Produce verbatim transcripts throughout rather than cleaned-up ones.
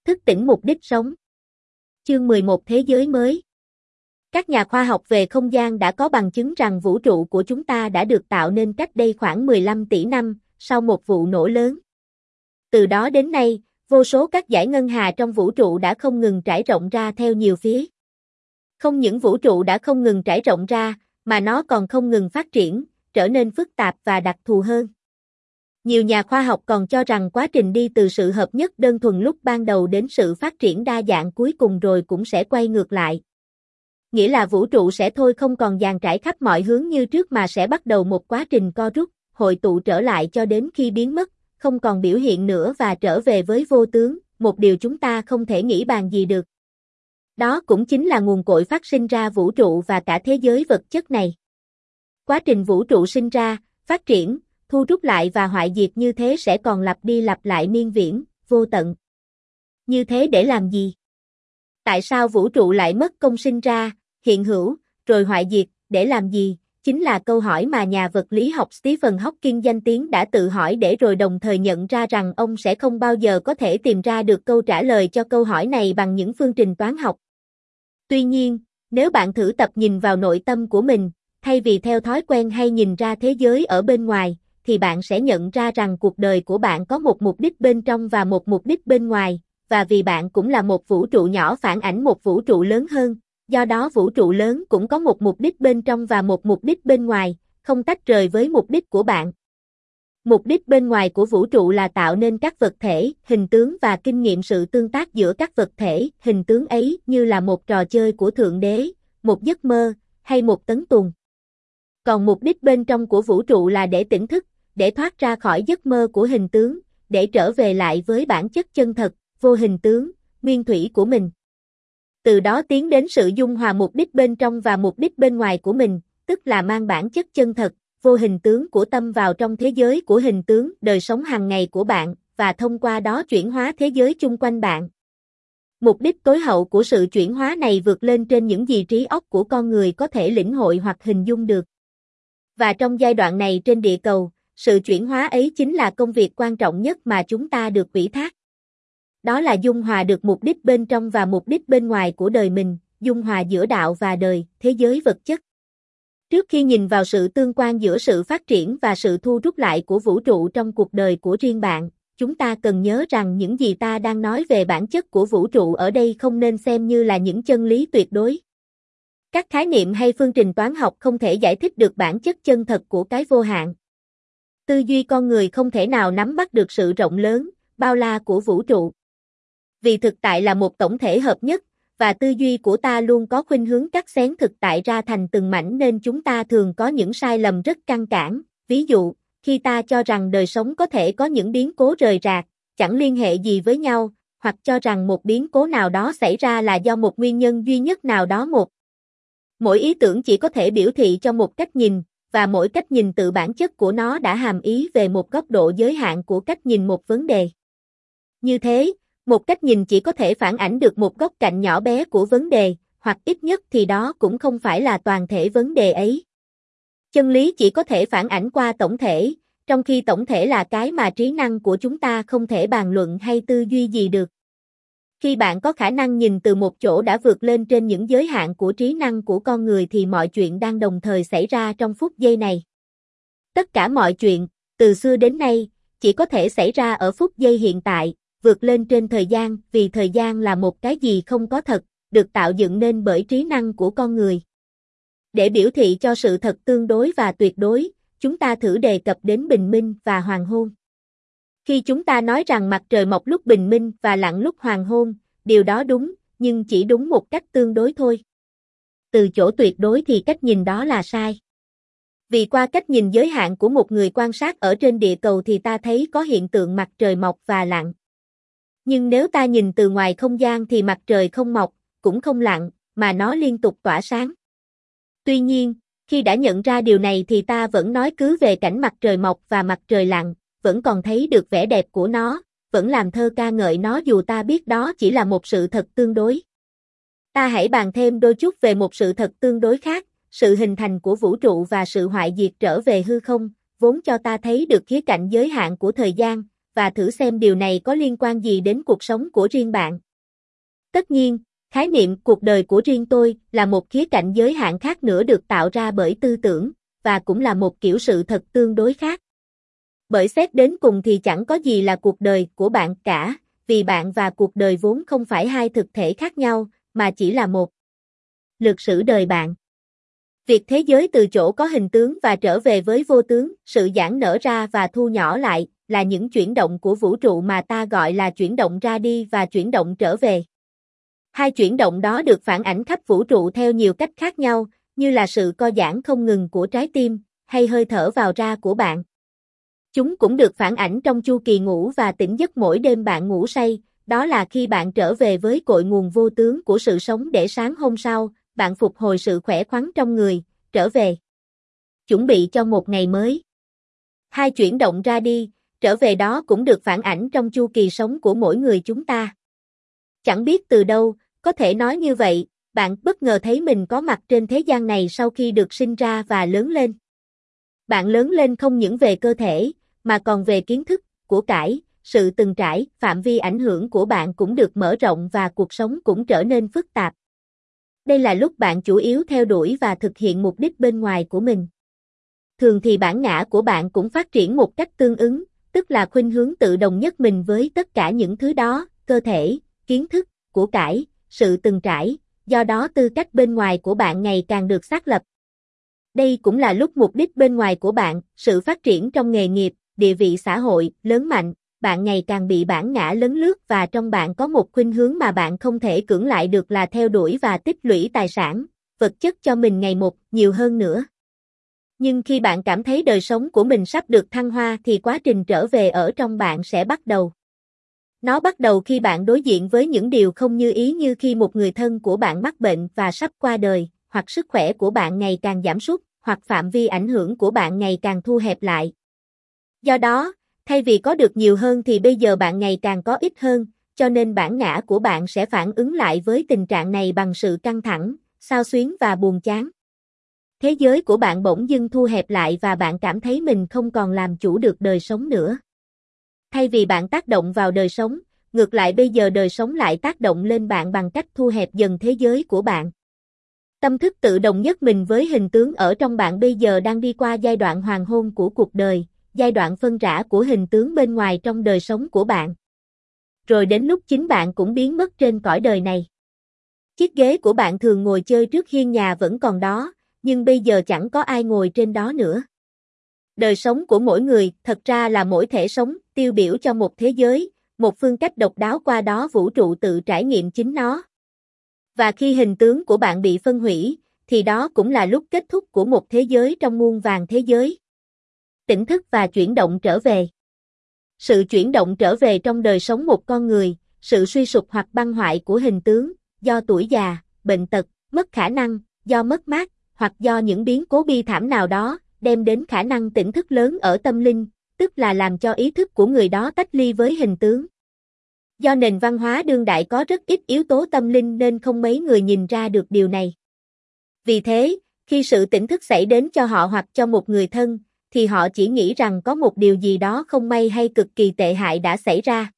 Thức tỉnh mục đích sống. Chương mười một Thế giới mới. Các nhà khoa học về không gian đã có bằng chứng rằng vũ trụ của chúng ta đã được tạo nên cách đây khoảng mười lăm tỷ năm, sau một vụ nổ lớn. Từ đó đến nay, vô số các dải ngân hà trong vũ trụ đã không ngừng trải rộng ra theo nhiều phía. Không những vũ trụ đã không ngừng trải rộng ra, mà nó còn không ngừng phát triển, trở nên phức tạp và đặc thù hơn. Nhiều nhà khoa học còn cho rằng quá trình đi từ sự hợp nhất đơn thuần lúc ban đầu đến sự phát triển đa dạng cuối cùng rồi cũng sẽ quay ngược lại. Nghĩa là vũ trụ sẽ thôi không còn dàn trải khắp mọi hướng như trước mà sẽ bắt đầu một quá trình co rút, hội tụ trở lại cho đến khi biến mất, không còn biểu hiện nữa và trở về với vô tướng, một điều chúng ta không thể nghĩ bàn gì được. Đó cũng chính là nguồn cội phát sinh ra vũ trụ và cả thế giới vật chất này. Quá trình vũ trụ sinh ra, phát triển, thu rút lại và hoại diệt như thế sẽ còn lặp đi lặp lại miên viễn, vô tận. Như thế để làm gì? Tại sao vũ trụ lại mất công sinh ra, hiện hữu, rồi hoại diệt, để làm gì? Chính là câu hỏi mà nhà vật lý học Stephen Hawking danh tiếng đã tự hỏi để rồi đồng thời nhận ra rằng ông sẽ không bao giờ có thể tìm ra được câu trả lời cho câu hỏi này bằng những phương trình toán học. Tuy nhiên, nếu bạn thử tập nhìn vào nội tâm của mình, thay vì theo thói quen hay nhìn ra thế giới ở bên ngoài, thì bạn sẽ nhận ra rằng cuộc đời của bạn có một mục đích bên trong và một mục đích bên ngoài, và vì bạn cũng là một vũ trụ nhỏ phản ảnh một vũ trụ lớn hơn, do đó vũ trụ lớn cũng có một mục đích bên trong và một mục đích bên ngoài, không tách rời với mục đích của bạn. Mục đích bên ngoài của vũ trụ là tạo nên các vật thể, hình tướng và kinh nghiệm sự tương tác giữa các vật thể, hình tướng ấy như là một trò chơi của Thượng Đế, một giấc mơ, hay một tấn tuồng. Còn mục đích bên trong của vũ trụ là để tỉnh thức, để thoát ra khỏi giấc mơ của hình tướng, để trở về lại với bản chất chân thật, vô hình tướng, nguyên thủy của mình. Từ đó tiến đến sự dung hòa mục đích bên trong và mục đích bên ngoài của mình, tức là mang bản chất chân thật, vô hình tướng của tâm vào trong thế giới của hình tướng, đời sống hàng ngày của bạn, và thông qua đó chuyển hóa thế giới chung quanh bạn. Mục đích tối hậu của sự chuyển hóa này vượt lên trên những gì trí óc của con người có thể lĩnh hội hoặc hình dung được. Và trong giai đoạn này trên địa cầu, sự chuyển hóa ấy chính là công việc quan trọng nhất mà chúng ta được ủy thác. Đó là dung hòa được mục đích bên trong và mục đích bên ngoài của đời mình, dung hòa giữa đạo và đời, thế giới vật chất. Trước khi nhìn vào sự tương quan giữa sự phát triển và sự thu rút lại của vũ trụ trong cuộc đời của riêng bạn, chúng ta cần nhớ rằng những gì ta đang nói về bản chất của vũ trụ ở đây không nên xem như là những chân lý tuyệt đối. Các khái niệm hay phương trình toán học không thể giải thích được bản chất chân thật của cái vô hạn. Tư duy con người không thể nào nắm bắt được sự rộng lớn, bao la của vũ trụ. Vì thực tại là một tổng thể hợp nhất, và tư duy của ta luôn có khuynh hướng cắt xén thực tại ra thành từng mảnh nên chúng ta thường có những sai lầm rất căn bản. Ví dụ, khi ta cho rằng đời sống có thể có những biến cố rời rạc, chẳng liên hệ gì với nhau, hoặc cho rằng một biến cố nào đó xảy ra là do một nguyên nhân duy nhất nào đó một. Mỗi ý tưởng chỉ có thể biểu thị cho một cách nhìn, và mỗi cách nhìn tự bản chất của nó đã hàm ý về một góc độ giới hạn của cách nhìn một vấn đề. Như thế, một cách nhìn chỉ có thể phản ảnh được một góc cạnh nhỏ bé của vấn đề, hoặc ít nhất thì đó cũng không phải là toàn thể vấn đề ấy. Chân lý chỉ có thể phản ảnh qua tổng thể, trong khi tổng thể là cái mà trí năng của chúng ta không thể bàn luận hay tư duy gì được. Khi bạn có khả năng nhìn từ một chỗ đã vượt lên trên những giới hạn của trí năng của con người thì mọi chuyện đang đồng thời xảy ra trong phút giây này. Tất cả mọi chuyện, từ xưa đến nay, chỉ có thể xảy ra ở phút giây hiện tại, vượt lên trên thời gian, vì thời gian là một cái gì không có thật, được tạo dựng nên bởi trí năng của con người. Để biểu thị cho sự thật tương đối và tuyệt đối, chúng ta thử đề cập đến bình minh và hoàng hôn. Khi chúng ta nói rằng mặt trời mọc lúc bình minh và lặn lúc hoàng hôn, điều đó đúng, nhưng chỉ đúng một cách tương đối thôi. Từ chỗ tuyệt đối thì cách nhìn đó là sai. Vì qua cách nhìn giới hạn của một người quan sát ở trên địa cầu thì ta thấy có hiện tượng mặt trời mọc và lặn. Nhưng nếu ta nhìn từ ngoài không gian thì mặt trời không mọc, cũng không lặn, mà nó liên tục tỏa sáng. Tuy nhiên, khi đã nhận ra điều này thì ta vẫn nói cứ về cảnh mặt trời mọc và mặt trời lặn, vẫn còn thấy được vẻ đẹp của nó, vẫn làm thơ ca ngợi nó dù ta biết đó chỉ là một sự thật tương đối. Ta hãy bàn thêm đôi chút về một sự thật tương đối khác, sự hình thành của vũ trụ và sự hoại diệt trở về hư không, vốn cho ta thấy được khía cạnh giới hạn của thời gian, và thử xem điều này có liên quan gì đến cuộc sống của riêng bạn. Tất nhiên, khái niệm cuộc đời của riêng tôi là một khía cạnh giới hạn khác nữa được tạo ra bởi tư tưởng, và cũng là một kiểu sự thật tương đối khác. Bởi xét đến cùng thì chẳng có gì là cuộc đời của bạn cả, vì bạn và cuộc đời vốn không phải hai thực thể khác nhau, mà chỉ là một. Lược sử đời bạn. Việc thế giới từ chỗ có hình tướng và trở về với vô tướng, sự giãn nở ra và thu nhỏ lại, là những chuyển động của vũ trụ mà ta gọi là chuyển động ra đi và chuyển động trở về. Hai chuyển động đó được phản ảnh khắp vũ trụ theo nhiều cách khác nhau, như là sự co giãn không ngừng của trái tim, hay hơi thở vào ra của bạn. Chúng cũng được phản ảnh trong chu kỳ ngủ và tỉnh giấc mỗi đêm bạn ngủ say, đó là khi bạn trở về với cội nguồn vô tướng của sự sống để sáng hôm sau, bạn phục hồi sự khỏe khoắn trong người, trở về. Chuẩn bị cho một ngày mới. Hai chuyển động ra đi, trở về đó cũng được phản ảnh trong chu kỳ sống của mỗi người chúng ta. Chẳng biết từ đâu, có thể nói như vậy, bạn bất ngờ thấy mình có mặt trên thế gian này sau khi được sinh ra và lớn lên. Bạn lớn lên không những về cơ thể, mà còn về kiến thức, của cải, sự từng trải, phạm vi ảnh hưởng của bạn cũng được mở rộng và cuộc sống cũng trở nên phức tạp. Đây là lúc bạn chủ yếu theo đuổi và thực hiện mục đích bên ngoài của mình. Thường thì bản ngã của bạn cũng phát triển một cách tương ứng, tức là khuynh hướng tự đồng nhất mình với tất cả những thứ đó, cơ thể, kiến thức, của cải, sự từng trải, do đó tư cách bên ngoài của bạn ngày càng được xác lập. Đây cũng là lúc mục đích bên ngoài của bạn, sự phát triển trong nghề nghiệp, địa vị xã hội, lớn mạnh, bạn ngày càng bị bản ngã lấn lướt và trong bạn có một khuynh hướng mà bạn không thể cưỡng lại được là theo đuổi và tích lũy tài sản, vật chất cho mình ngày một, nhiều hơn nữa. Nhưng khi bạn cảm thấy đời sống của mình sắp được thăng hoa thì quá trình trở về ở trong bạn sẽ bắt đầu. Nó bắt đầu khi bạn đối diện với những điều không như ý, như khi một người thân của bạn mắc bệnh và sắp qua đời, hoặc sức khỏe của bạn ngày càng giảm sút, hoặc phạm vi ảnh hưởng của bạn ngày càng thu hẹp lại. Do đó, thay vì có được nhiều hơn thì bây giờ bạn ngày càng có ít hơn, cho nên bản ngã của bạn sẽ phản ứng lại với tình trạng này bằng sự căng thẳng, xao xuyến và buồn chán. Thế giới của bạn bỗng dưng thu hẹp lại và bạn cảm thấy mình không còn làm chủ được đời sống nữa. Thay vì bạn tác động vào đời sống, ngược lại bây giờ đời sống lại tác động lên bạn bằng cách thu hẹp dần thế giới của bạn. Tâm thức tự đồng nhất mình với hình tướng ở trong bạn bây giờ đang đi qua giai đoạn hoàng hôn của cuộc đời, giai đoạn phân rã của hình tướng bên ngoài trong đời sống của bạn. Rồi đến lúc chính bạn cũng biến mất trên cõi đời này. Chiếc ghế của bạn thường ngồi chơi trước hiên nhà vẫn còn đó, nhưng bây giờ chẳng có ai ngồi trên đó nữa. Đời sống của mỗi người thật ra là mỗi thể sống, tiêu biểu cho một thế giới, một phương cách độc đáo qua đó vũ trụ tự trải nghiệm chính nó. Và khi hình tướng của bạn bị phân hủy, thì đó cũng là lúc kết thúc của một thế giới trong muôn vàn thế giới. Tỉnh thức và chuyển động trở về. Sự chuyển động trở về trong đời sống một con người, sự suy sụp hoặc băng hoại của hình tướng, do tuổi già, bệnh tật, mất khả năng, do mất mát, hoặc do những biến cố bi thảm nào đó, đem đến khả năng tỉnh thức lớn ở tâm linh, tức là làm cho ý thức của người đó tách ly với hình tướng. Do nền văn hóa đương đại có rất ít yếu tố tâm linh nên không mấy người nhìn ra được điều này. Vì thế, khi sự tỉnh thức xảy đến cho họ hoặc cho một người thân, thì họ chỉ nghĩ rằng có một điều gì đó không may hay cực kỳ tệ hại đã xảy ra.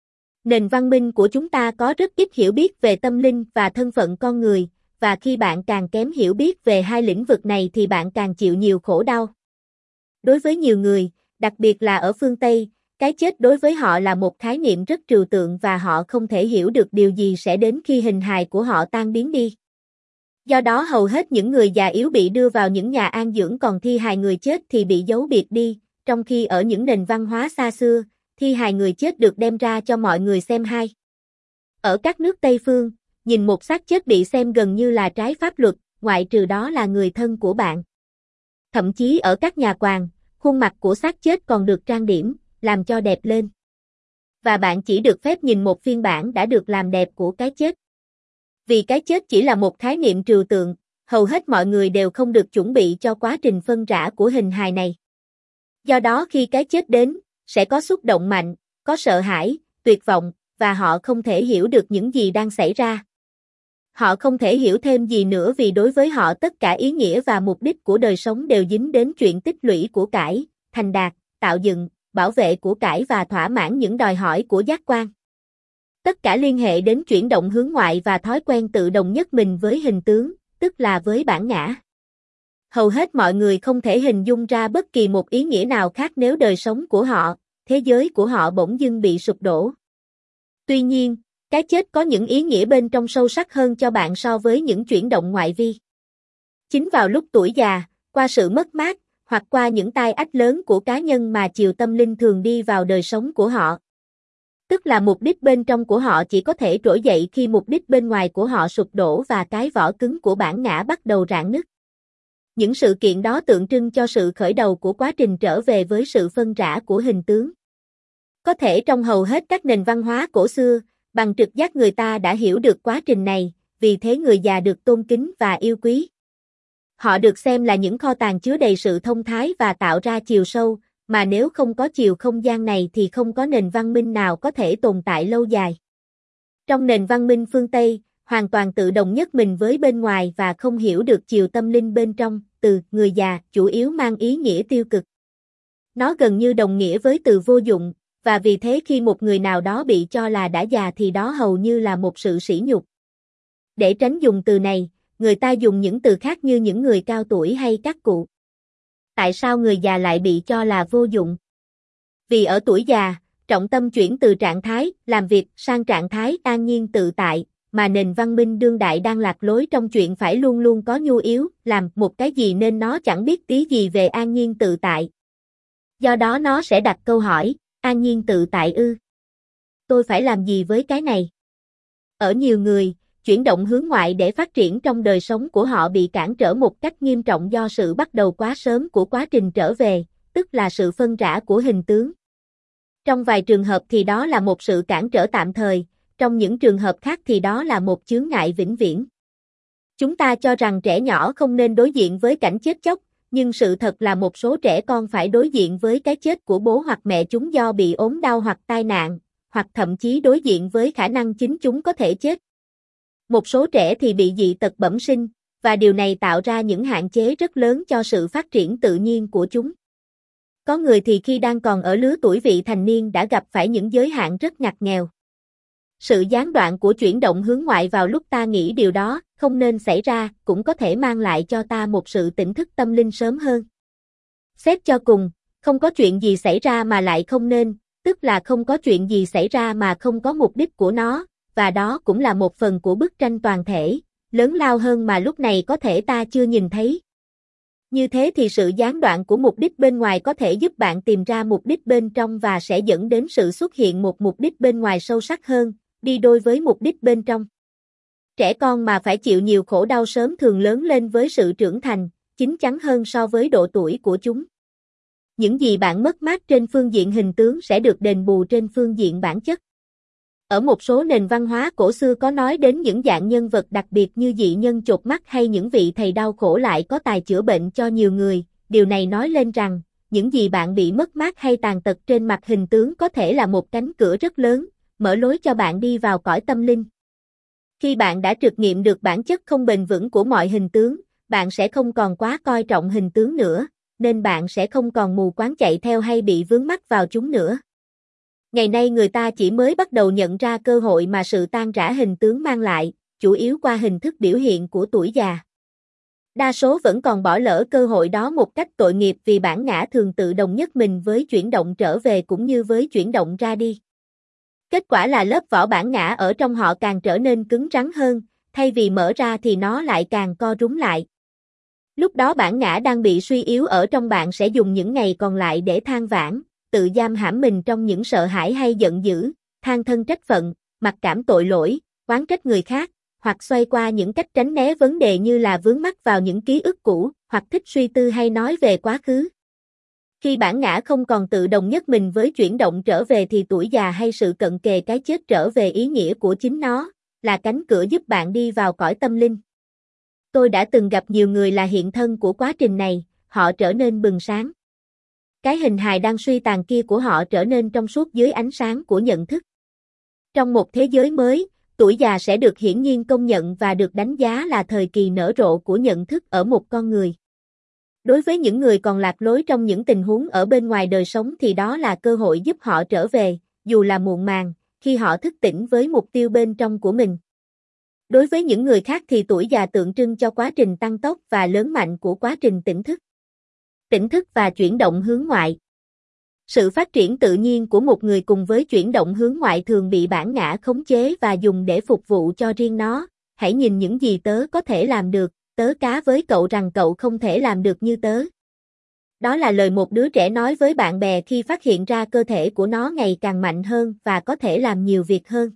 Nền văn minh của chúng ta có rất ít hiểu biết về tâm linh và thân phận con người, và khi bạn càng kém hiểu biết về hai lĩnh vực này thì bạn càng chịu nhiều khổ đau. Đối với nhiều người, đặc biệt là ở phương Tây, cái chết đối với họ là một khái niệm rất trừu tượng và họ không thể hiểu được điều gì sẽ đến khi hình hài của họ tan biến đi. Do đó hầu hết những người già yếu bị đưa vào những nhà an dưỡng, còn thi hài người chết thì bị giấu biệt đi, trong khi ở những nền văn hóa xa xưa, thi hài người chết được đem ra cho mọi người xem hai. Ở các nước Tây phương, nhìn một xác chết bị xem gần như là trái pháp luật, ngoại trừ đó là người thân của bạn. Thậm chí ở các nhà quàng, khuôn mặt của xác chết còn được trang điểm, làm cho đẹp lên. Và bạn chỉ được phép nhìn một phiên bản đã được làm đẹp của cái chết. Vì cái chết chỉ là một khái niệm trừu tượng, hầu hết mọi người đều không được chuẩn bị cho quá trình phân rã của hình hài này. Do đó khi cái chết đến, sẽ có xúc động mạnh, có sợ hãi, tuyệt vọng, và họ không thể hiểu được những gì đang xảy ra. Họ không thể hiểu thêm gì nữa vì đối với họ tất cả ý nghĩa và mục đích của đời sống đều dính đến chuyện tích lũy của cải, thành đạt, tạo dựng, bảo vệ của cải và thỏa mãn những đòi hỏi của giác quan. Tất cả liên hệ đến chuyển động hướng ngoại và thói quen tự đồng nhất mình với hình tướng, tức là với bản ngã. Hầu hết mọi người không thể hình dung ra bất kỳ một ý nghĩa nào khác nếu đời sống của họ, thế giới của họ bỗng dưng bị sụp đổ. Tuy nhiên, cái chết có những ý nghĩa bên trong sâu sắc hơn cho bạn so với những chuyển động ngoại vi. Chính vào lúc tuổi già, qua sự mất mát, hoặc qua những tai ách lớn của cá nhân mà chiều tâm linh thường đi vào đời sống của họ. Tức là mục đích bên trong của họ chỉ có thể trỗi dậy khi mục đích bên ngoài của họ sụp đổ và cái vỏ cứng của bản ngã bắt đầu rạn nứt. Những sự kiện đó tượng trưng cho sự khởi đầu của quá trình trở về với sự phân rã của hình tướng. Có thể trong hầu hết các nền văn hóa cổ xưa, bằng trực giác người ta đã hiểu được quá trình này, vì thế người già được tôn kính và yêu quý. Họ được xem là những kho tàng chứa đầy sự thông thái và tạo ra chiều sâu, mà nếu không có chiều không gian này thì không có nền văn minh nào có thể tồn tại lâu dài. Trong nền văn minh phương Tây, hoàn toàn tự đồng nhất mình với bên ngoài và không hiểu được chiều tâm linh bên trong, từ người già chủ yếu mang ý nghĩa tiêu cực. Nó gần như đồng nghĩa với từ vô dụng, và vì thế khi một người nào đó bị cho là đã già thì đó hầu như là một sự sỉ nhục. Để tránh dùng từ này, người ta dùng những từ khác như những người cao tuổi hay các cụ. Tại sao người già lại bị cho là vô dụng? Vì ở tuổi già, trọng tâm chuyển từ trạng thái làm việc sang trạng thái an nhiên tự tại, mà nền văn minh đương đại đang lạc lối trong chuyện phải luôn luôn có nhu yếu, làm một cái gì nên nó chẳng biết tí gì về an nhiên tự tại. Do đó nó sẽ đặt câu hỏi, an nhiên tự tại ư? Tôi phải làm gì với cái này? Ở nhiều người, chuyển động hướng ngoại để phát triển trong đời sống của họ bị cản trở một cách nghiêm trọng do sự bắt đầu quá sớm của quá trình trở về, tức là sự phân rã của hình tướng. Trong vài trường hợp thì đó là một sự cản trở tạm thời, trong những trường hợp khác thì đó là một chướng ngại vĩnh viễn. Chúng ta cho rằng trẻ nhỏ không nên đối diện với cảnh chết chóc, nhưng sự thật là một số trẻ con phải đối diện với cái chết của bố hoặc mẹ chúng do bị ốm đau hoặc tai nạn, hoặc thậm chí đối diện với khả năng chính chúng có thể chết. Một số trẻ thì bị dị tật bẩm sinh, và điều này tạo ra những hạn chế rất lớn cho sự phát triển tự nhiên của chúng. Có người thì khi đang còn ở lứa tuổi vị thành niên đã gặp phải những giới hạn rất ngặt nghèo. Sự gián đoạn của chuyển động hướng ngoại vào lúc ta nghĩ điều đó không nên xảy ra cũng có thể mang lại cho ta một sự tỉnh thức tâm linh sớm hơn. Xét cho cùng, không có chuyện gì xảy ra mà lại không nên, tức là không có chuyện gì xảy ra mà không có mục đích của nó, và đó cũng là một phần của bức tranh toàn thể, lớn lao hơn mà lúc này có thể ta chưa nhìn thấy. Như thế thì sự gián đoạn của mục đích bên ngoài có thể giúp bạn tìm ra mục đích bên trong và sẽ dẫn đến sự xuất hiện một mục đích bên ngoài sâu sắc hơn, đi đôi với mục đích bên trong. Trẻ con mà phải chịu nhiều khổ đau sớm thường lớn lên với sự trưởng thành, chín chắn hơn so với độ tuổi của chúng. Những gì bạn mất mát trên phương diện hình tướng sẽ được đền bù trên phương diện bản chất. Ở một số nền văn hóa cổ xưa có nói đến những dạng nhân vật đặc biệt như dị nhân chột mắt hay những vị thầy đau khổ lại có tài chữa bệnh cho nhiều người, điều này nói lên rằng, những gì bạn bị mất mát hay tàn tật trên mặt hình tướng có thể là một cánh cửa rất lớn, mở lối cho bạn đi vào cõi tâm linh. Khi bạn đã trực nghiệm được bản chất không bền vững của mọi hình tướng, bạn sẽ không còn quá coi trọng hình tướng nữa, nên bạn sẽ không còn mù quáng chạy theo hay bị vướng mắc vào chúng nữa. Ngày nay người ta chỉ mới bắt đầu nhận ra cơ hội mà sự tan rã hình tướng mang lại, chủ yếu qua hình thức biểu hiện của tuổi già. Đa số vẫn còn bỏ lỡ cơ hội đó một cách tội nghiệp vì bản ngã thường tự đồng nhất mình với chuyển động trở về cũng như với chuyển động ra đi. Kết quả là lớp vỏ bản ngã ở trong họ càng trở nên cứng rắn hơn, thay vì mở ra thì nó lại càng co rúm lại. Lúc đó bản ngã đang bị suy yếu ở trong bạn sẽ dùng những ngày còn lại để than vãn, tự giam hãm mình trong những sợ hãi hay giận dữ, than thân trách phận, mặc cảm tội lỗi, oán trách người khác, hoặc xoay qua những cách tránh né vấn đề như là vướng mắc vào những ký ức cũ, hoặc thích suy tư hay nói về quá khứ. Khi bản ngã không còn tự đồng nhất mình với chuyển động trở về thì tuổi già hay sự cận kề cái chết trở về ý nghĩa của chính nó, là cánh cửa giúp bạn đi vào cõi tâm linh. Tôi đã từng gặp nhiều người là hiện thân của quá trình này, họ trở nên bừng sáng. Cái hình hài đang suy tàn kia của họ trở nên trong suốt dưới ánh sáng của nhận thức. Trong một thế giới mới, tuổi già sẽ được hiển nhiên công nhận và được đánh giá là thời kỳ nở rộ của nhận thức ở một con người. Đối với những người còn lạc lối trong những tình huống ở bên ngoài đời sống thì đó là cơ hội giúp họ trở về, dù là muộn màng, khi họ thức tỉnh với mục tiêu bên trong của mình. Đối với những người khác thì tuổi già tượng trưng cho quá trình tăng tốc và lớn mạnh của quá trình tỉnh thức. Tỉnh thức và chuyển động hướng ngoại. Sự phát triển tự nhiên của một người cùng với chuyển động hướng ngoại thường bị bản ngã khống chế và dùng để phục vụ cho riêng nó. Hãy nhìn những gì tớ có thể làm được, tớ cá với cậu rằng cậu không thể làm được như tớ. Đó là lời một đứa trẻ nói với bạn bè khi phát hiện ra cơ thể của nó ngày càng mạnh hơn và có thể làm nhiều việc hơn.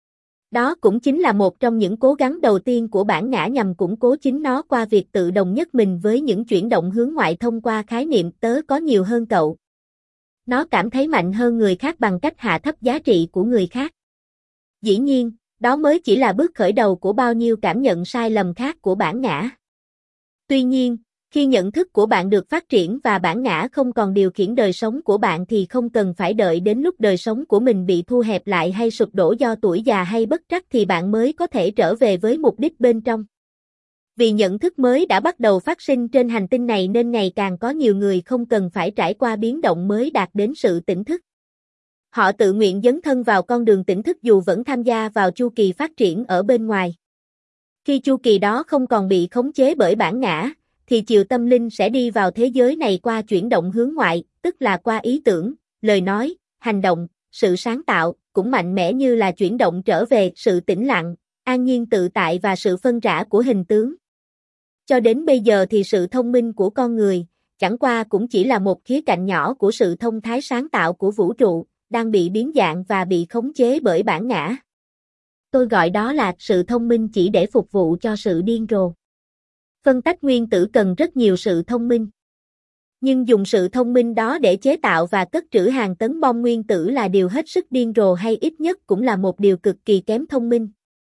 Đó cũng chính là một trong những cố gắng đầu tiên của bản ngã nhằm củng cố chính nó qua việc tự đồng nhất mình với những chuyển động hướng ngoại thông qua khái niệm tớ có nhiều hơn cậu. Nó cảm thấy mạnh hơn người khác bằng cách hạ thấp giá trị của người khác. Dĩ nhiên, đó mới chỉ là bước khởi đầu của bao nhiêu cảm nhận sai lầm khác của bản ngã. Tuy nhiên, khi nhận thức của bạn được phát triển và bản ngã không còn điều khiển đời sống của bạn thì không cần phải đợi đến lúc đời sống của mình bị thu hẹp lại hay sụp đổ do tuổi già hay bất trắc thì bạn mới có thể trở về với mục đích bên trong. Vì nhận thức mới đã bắt đầu phát sinh trên hành tinh này nên ngày càng có nhiều người không cần phải trải qua biến động mới đạt đến sự tỉnh thức. Họ tự nguyện dấn thân vào con đường tỉnh thức dù vẫn tham gia vào chu kỳ phát triển ở bên ngoài. Khi chu kỳ đó không còn bị khống chế bởi bản ngã, thì chiều tâm linh sẽ đi vào thế giới này qua chuyển động hướng ngoại, tức là qua ý tưởng, lời nói, hành động, sự sáng tạo, cũng mạnh mẽ như là chuyển động trở về sự tĩnh lặng, an nhiên tự tại và sự phân rã của hình tướng. Cho đến bây giờ thì sự thông minh của con người, chẳng qua cũng chỉ là một khía cạnh nhỏ của sự thông thái sáng tạo của vũ trụ, đang bị biến dạng và bị khống chế bởi bản ngã. Tôi gọi đó là sự thông minh chỉ để phục vụ cho sự điên rồ. Phân tách nguyên tử cần rất nhiều sự thông minh. Nhưng dùng sự thông minh đó để chế tạo và cất trữ hàng tấn bom nguyên tử là điều hết sức điên rồ hay ít nhất cũng là một điều cực kỳ kém thông minh.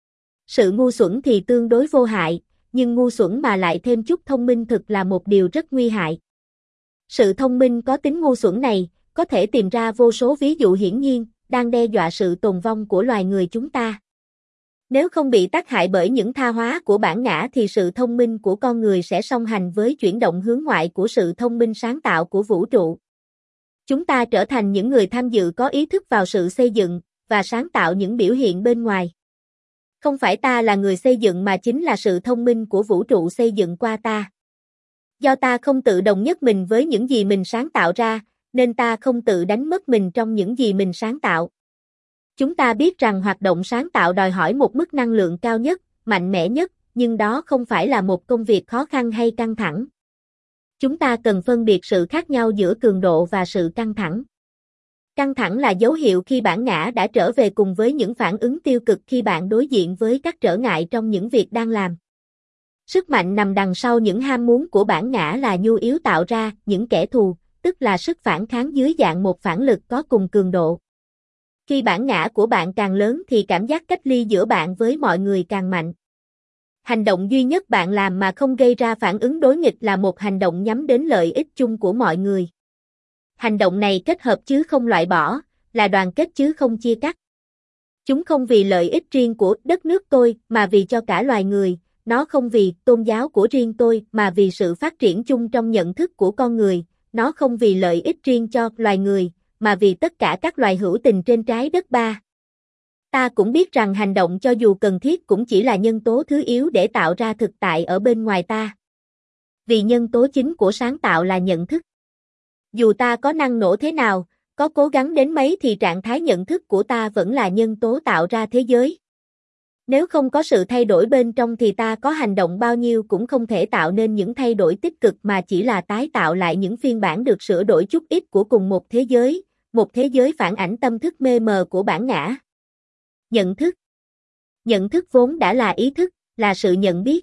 Sự ngu xuẩn thì tương đối vô hại, nhưng ngu xuẩn mà lại thêm chút thông minh thực là một điều rất nguy hại. Sự thông minh có tính ngu xuẩn này, có thể tìm ra vô số ví dụ hiển nhiên, đang đe dọa sự tồn vong của loài người chúng ta. Nếu không bị tác hại bởi những tha hóa của bản ngã thì sự thông minh của con người sẽ song hành với chuyển động hướng ngoại của sự thông minh sáng tạo của vũ trụ. Chúng ta trở thành những người tham dự có ý thức vào sự xây dựng và sáng tạo những biểu hiện bên ngoài. Không phải ta là người xây dựng mà chính là sự thông minh của vũ trụ xây dựng qua ta. Do ta không tự đồng nhất mình với những gì mình sáng tạo ra, nên ta không tự đánh mất mình trong những gì mình sáng tạo. Chúng ta biết rằng hoạt động sáng tạo đòi hỏi một mức năng lượng cao nhất, mạnh mẽ nhất, nhưng đó không phải là một công việc khó khăn hay căng thẳng. Chúng ta cần phân biệt sự khác nhau giữa cường độ và sự căng thẳng. Căng thẳng là dấu hiệu khi bản ngã đã trở về cùng với những phản ứng tiêu cực khi bạn đối diện với các trở ngại trong những việc đang làm. Sức mạnh nằm đằng sau những ham muốn của bản ngã là nhu yếu tạo ra những kẻ thù, tức là sức phản kháng dưới dạng một phản lực có cùng cường độ. Khi bản ngã của bạn càng lớn thì cảm giác cách ly giữa bạn với mọi người càng mạnh. Hành động duy nhất bạn làm mà không gây ra phản ứng đối nghịch là một hành động nhắm đến lợi ích chung của mọi người. Hành động này kết hợp chứ không loại bỏ, là đoàn kết chứ không chia cắt. Chúng không vì lợi ích riêng của đất nước tôi mà vì cho cả loài người, nó không vì tôn giáo của riêng tôi mà vì sự phát triển chung trong nhận thức của con người, nó không vì lợi ích riêng cho loài người, mà vì tất cả các loài hữu tình trên trái đất ba. Ta cũng biết rằng hành động cho dù cần thiết cũng chỉ là nhân tố thứ yếu để tạo ra thực tại ở bên ngoài ta. Vì nhân tố chính của sáng tạo là nhận thức. Dù ta có năng nổ thế nào, có cố gắng đến mấy thì trạng thái nhận thức của ta vẫn là nhân tố tạo ra thế giới. Nếu không có sự thay đổi bên trong thì ta có hành động bao nhiêu cũng không thể tạo nên những thay đổi tích cực mà chỉ là tái tạo lại những phiên bản được sửa đổi chút ít của cùng một thế giới, một thế giới phản ảnh tâm thức mê mờ của bản ngã. Nhận thức. Nhận thức vốn đã là ý thức, là sự nhận biết.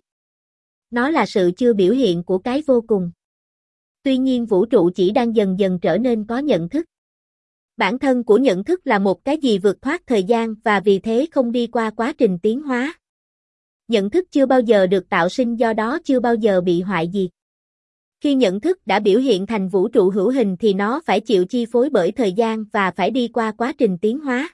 Nó là sự chưa biểu hiện của cái vô cùng. Tuy nhiên vũ trụ chỉ đang dần dần trở nên có nhận thức. Bản thân của nhận thức là một cái gì vượt thoát thời gian và vì thế không đi qua quá trình tiến hóa. Nhận thức chưa bao giờ được tạo sinh do đó chưa bao giờ bị hoại diệt. Khi nhận thức đã biểu hiện thành vũ trụ hữu hình thì nó phải chịu chi phối bởi thời gian và phải đi qua quá trình tiến hóa.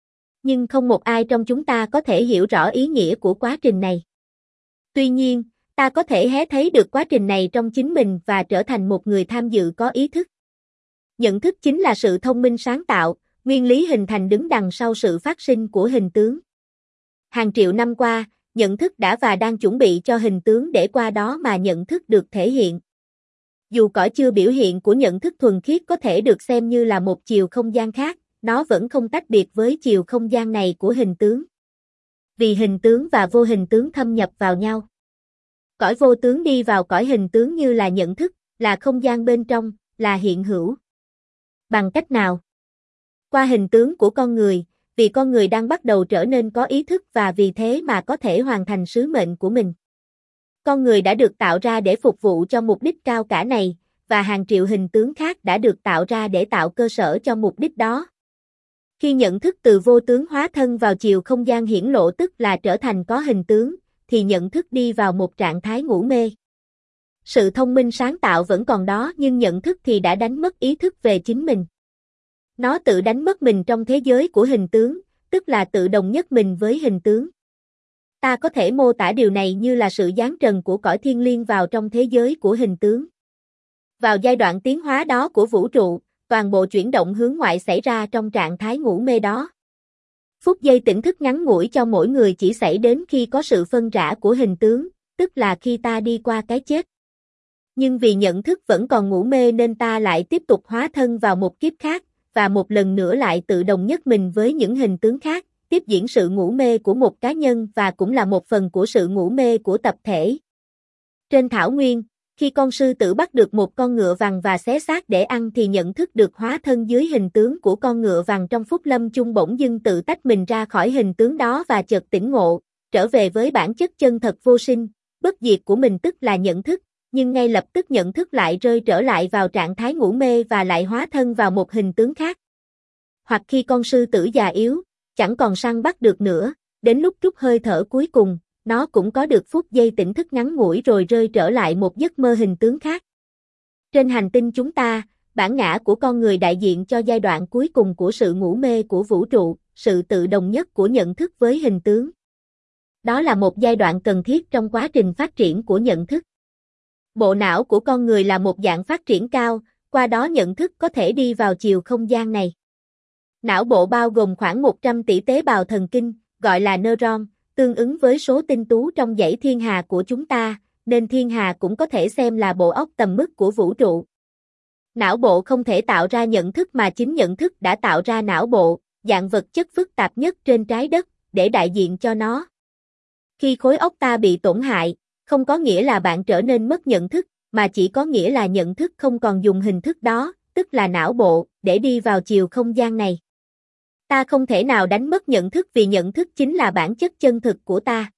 Nhưng không một ai trong chúng ta có thể hiểu rõ ý nghĩa của quá trình này. Tuy nhiên, Ta có thể hé thấy được quá trình này trong chính mình và trở thành một người tham dự có ý thức. Nhận thức chính là sự thông minh sáng tạo, nguyên lý hình thành đứng đằng sau sự phát sinh của hình tướng. Hàng triệu năm qua, nhận thức đã và đang chuẩn bị cho hình tướng để qua đó mà nhận thức được thể hiện. Dù cõi chưa biểu hiện của nhận thức thuần khiết có thể được xem như là một chiều không gian khác, nó vẫn không tách biệt với chiều không gian này của hình tướng. Vì hình tướng và vô hình tướng thâm nhập vào nhau. Cõi vô tướng đi vào cõi hình tướng như là nhận thức, là không gian bên trong, là hiện hữu. Bằng cách nào? Qua hình tướng của con người, vì con người đang bắt đầu trở nên có ý thức và vì thế mà có thể hoàn thành sứ mệnh của mình. Con người đã được tạo ra để phục vụ cho mục đích cao cả này, và hàng triệu hình tướng khác đã được tạo ra để tạo cơ sở cho mục đích đó. Khi nhận thức từ vô tướng hóa thân vào chiều không gian hiển lộ tức là trở thành có hình tướng, thì nhận thức đi vào một trạng thái ngủ mê. Sự thông minh sáng tạo vẫn còn đó nhưng nhận thức thì đã đánh mất ý thức về chính mình. Nó tự đánh mất mình trong thế giới của hình tướng, tức là tự đồng nhất mình với hình tướng. Ta có thể mô tả điều này như là sự giáng trần của cõi thiên liêng vào trong thế giới của hình tướng. Vào giai đoạn tiến hóa đó của vũ trụ, toàn bộ chuyển động hướng ngoại xảy ra trong trạng thái ngủ mê đó. Phút giây tỉnh thức ngắn ngủi cho mỗi người chỉ xảy đến khi có sự phân rã của hình tướng, tức là khi ta đi qua cái chết. Nhưng vì nhận thức vẫn còn ngủ mê nên ta lại tiếp tục hóa thân vào một kiếp khác, và một lần nữa lại tự đồng nhất mình với những hình tướng khác, tiếp diễn sự ngủ mê của một cá nhân và cũng là một phần của sự ngủ mê của tập thể. Trên thảo nguyên, khi con sư tử bắt được một con ngựa vằn và xé xác để ăn thì nhận thức được hóa thân dưới hình tướng của con ngựa vằn trong phút lâm chung bỗng dưng tự tách mình ra khỏi hình tướng đó và chợt tỉnh ngộ, trở về với bản chất chân thật vô sinh, bất diệt của mình tức là nhận thức, nhưng ngay lập tức nhận thức lại rơi trở lại vào trạng thái ngủ mê và lại hóa thân vào một hình tướng khác. Hoặc khi con sư tử già yếu, chẳng còn săn bắt được nữa, đến lúc trút hơi thở cuối cùng, nó cũng có được phút giây tỉnh thức ngắn ngủi rồi rơi trở lại một giấc mơ hình tướng khác. Trên hành tinh chúng ta, bản ngã của con người đại diện cho giai đoạn cuối cùng của sự ngủ mê của vũ trụ, sự tự đồng nhất của nhận thức với hình tướng. Đó là một giai đoạn cần thiết trong quá trình phát triển của nhận thức. Bộ não của con người là một dạng phát triển cao, qua đó nhận thức có thể đi vào chiều không gian này. Não bộ bao gồm khoảng một trăm tỷ tế bào thần kinh, gọi là neuron, tương ứng với số tinh tú trong dãy thiên hà của chúng ta, nên thiên hà cũng có thể xem là bộ óc tầm mức của vũ trụ. Não bộ không thể tạo ra nhận thức mà chính nhận thức đã tạo ra não bộ, dạng vật chất phức tạp nhất trên trái đất, để đại diện cho nó. Khi khối óc ta bị tổn hại, không có nghĩa là bạn trở nên mất nhận thức, mà chỉ có nghĩa là nhận thức không còn dùng hình thức đó, tức là não bộ, để đi vào chiều không gian này. Ta không thể nào đánh mất nhận thức vì nhận thức chính là bản chất chân thực của ta.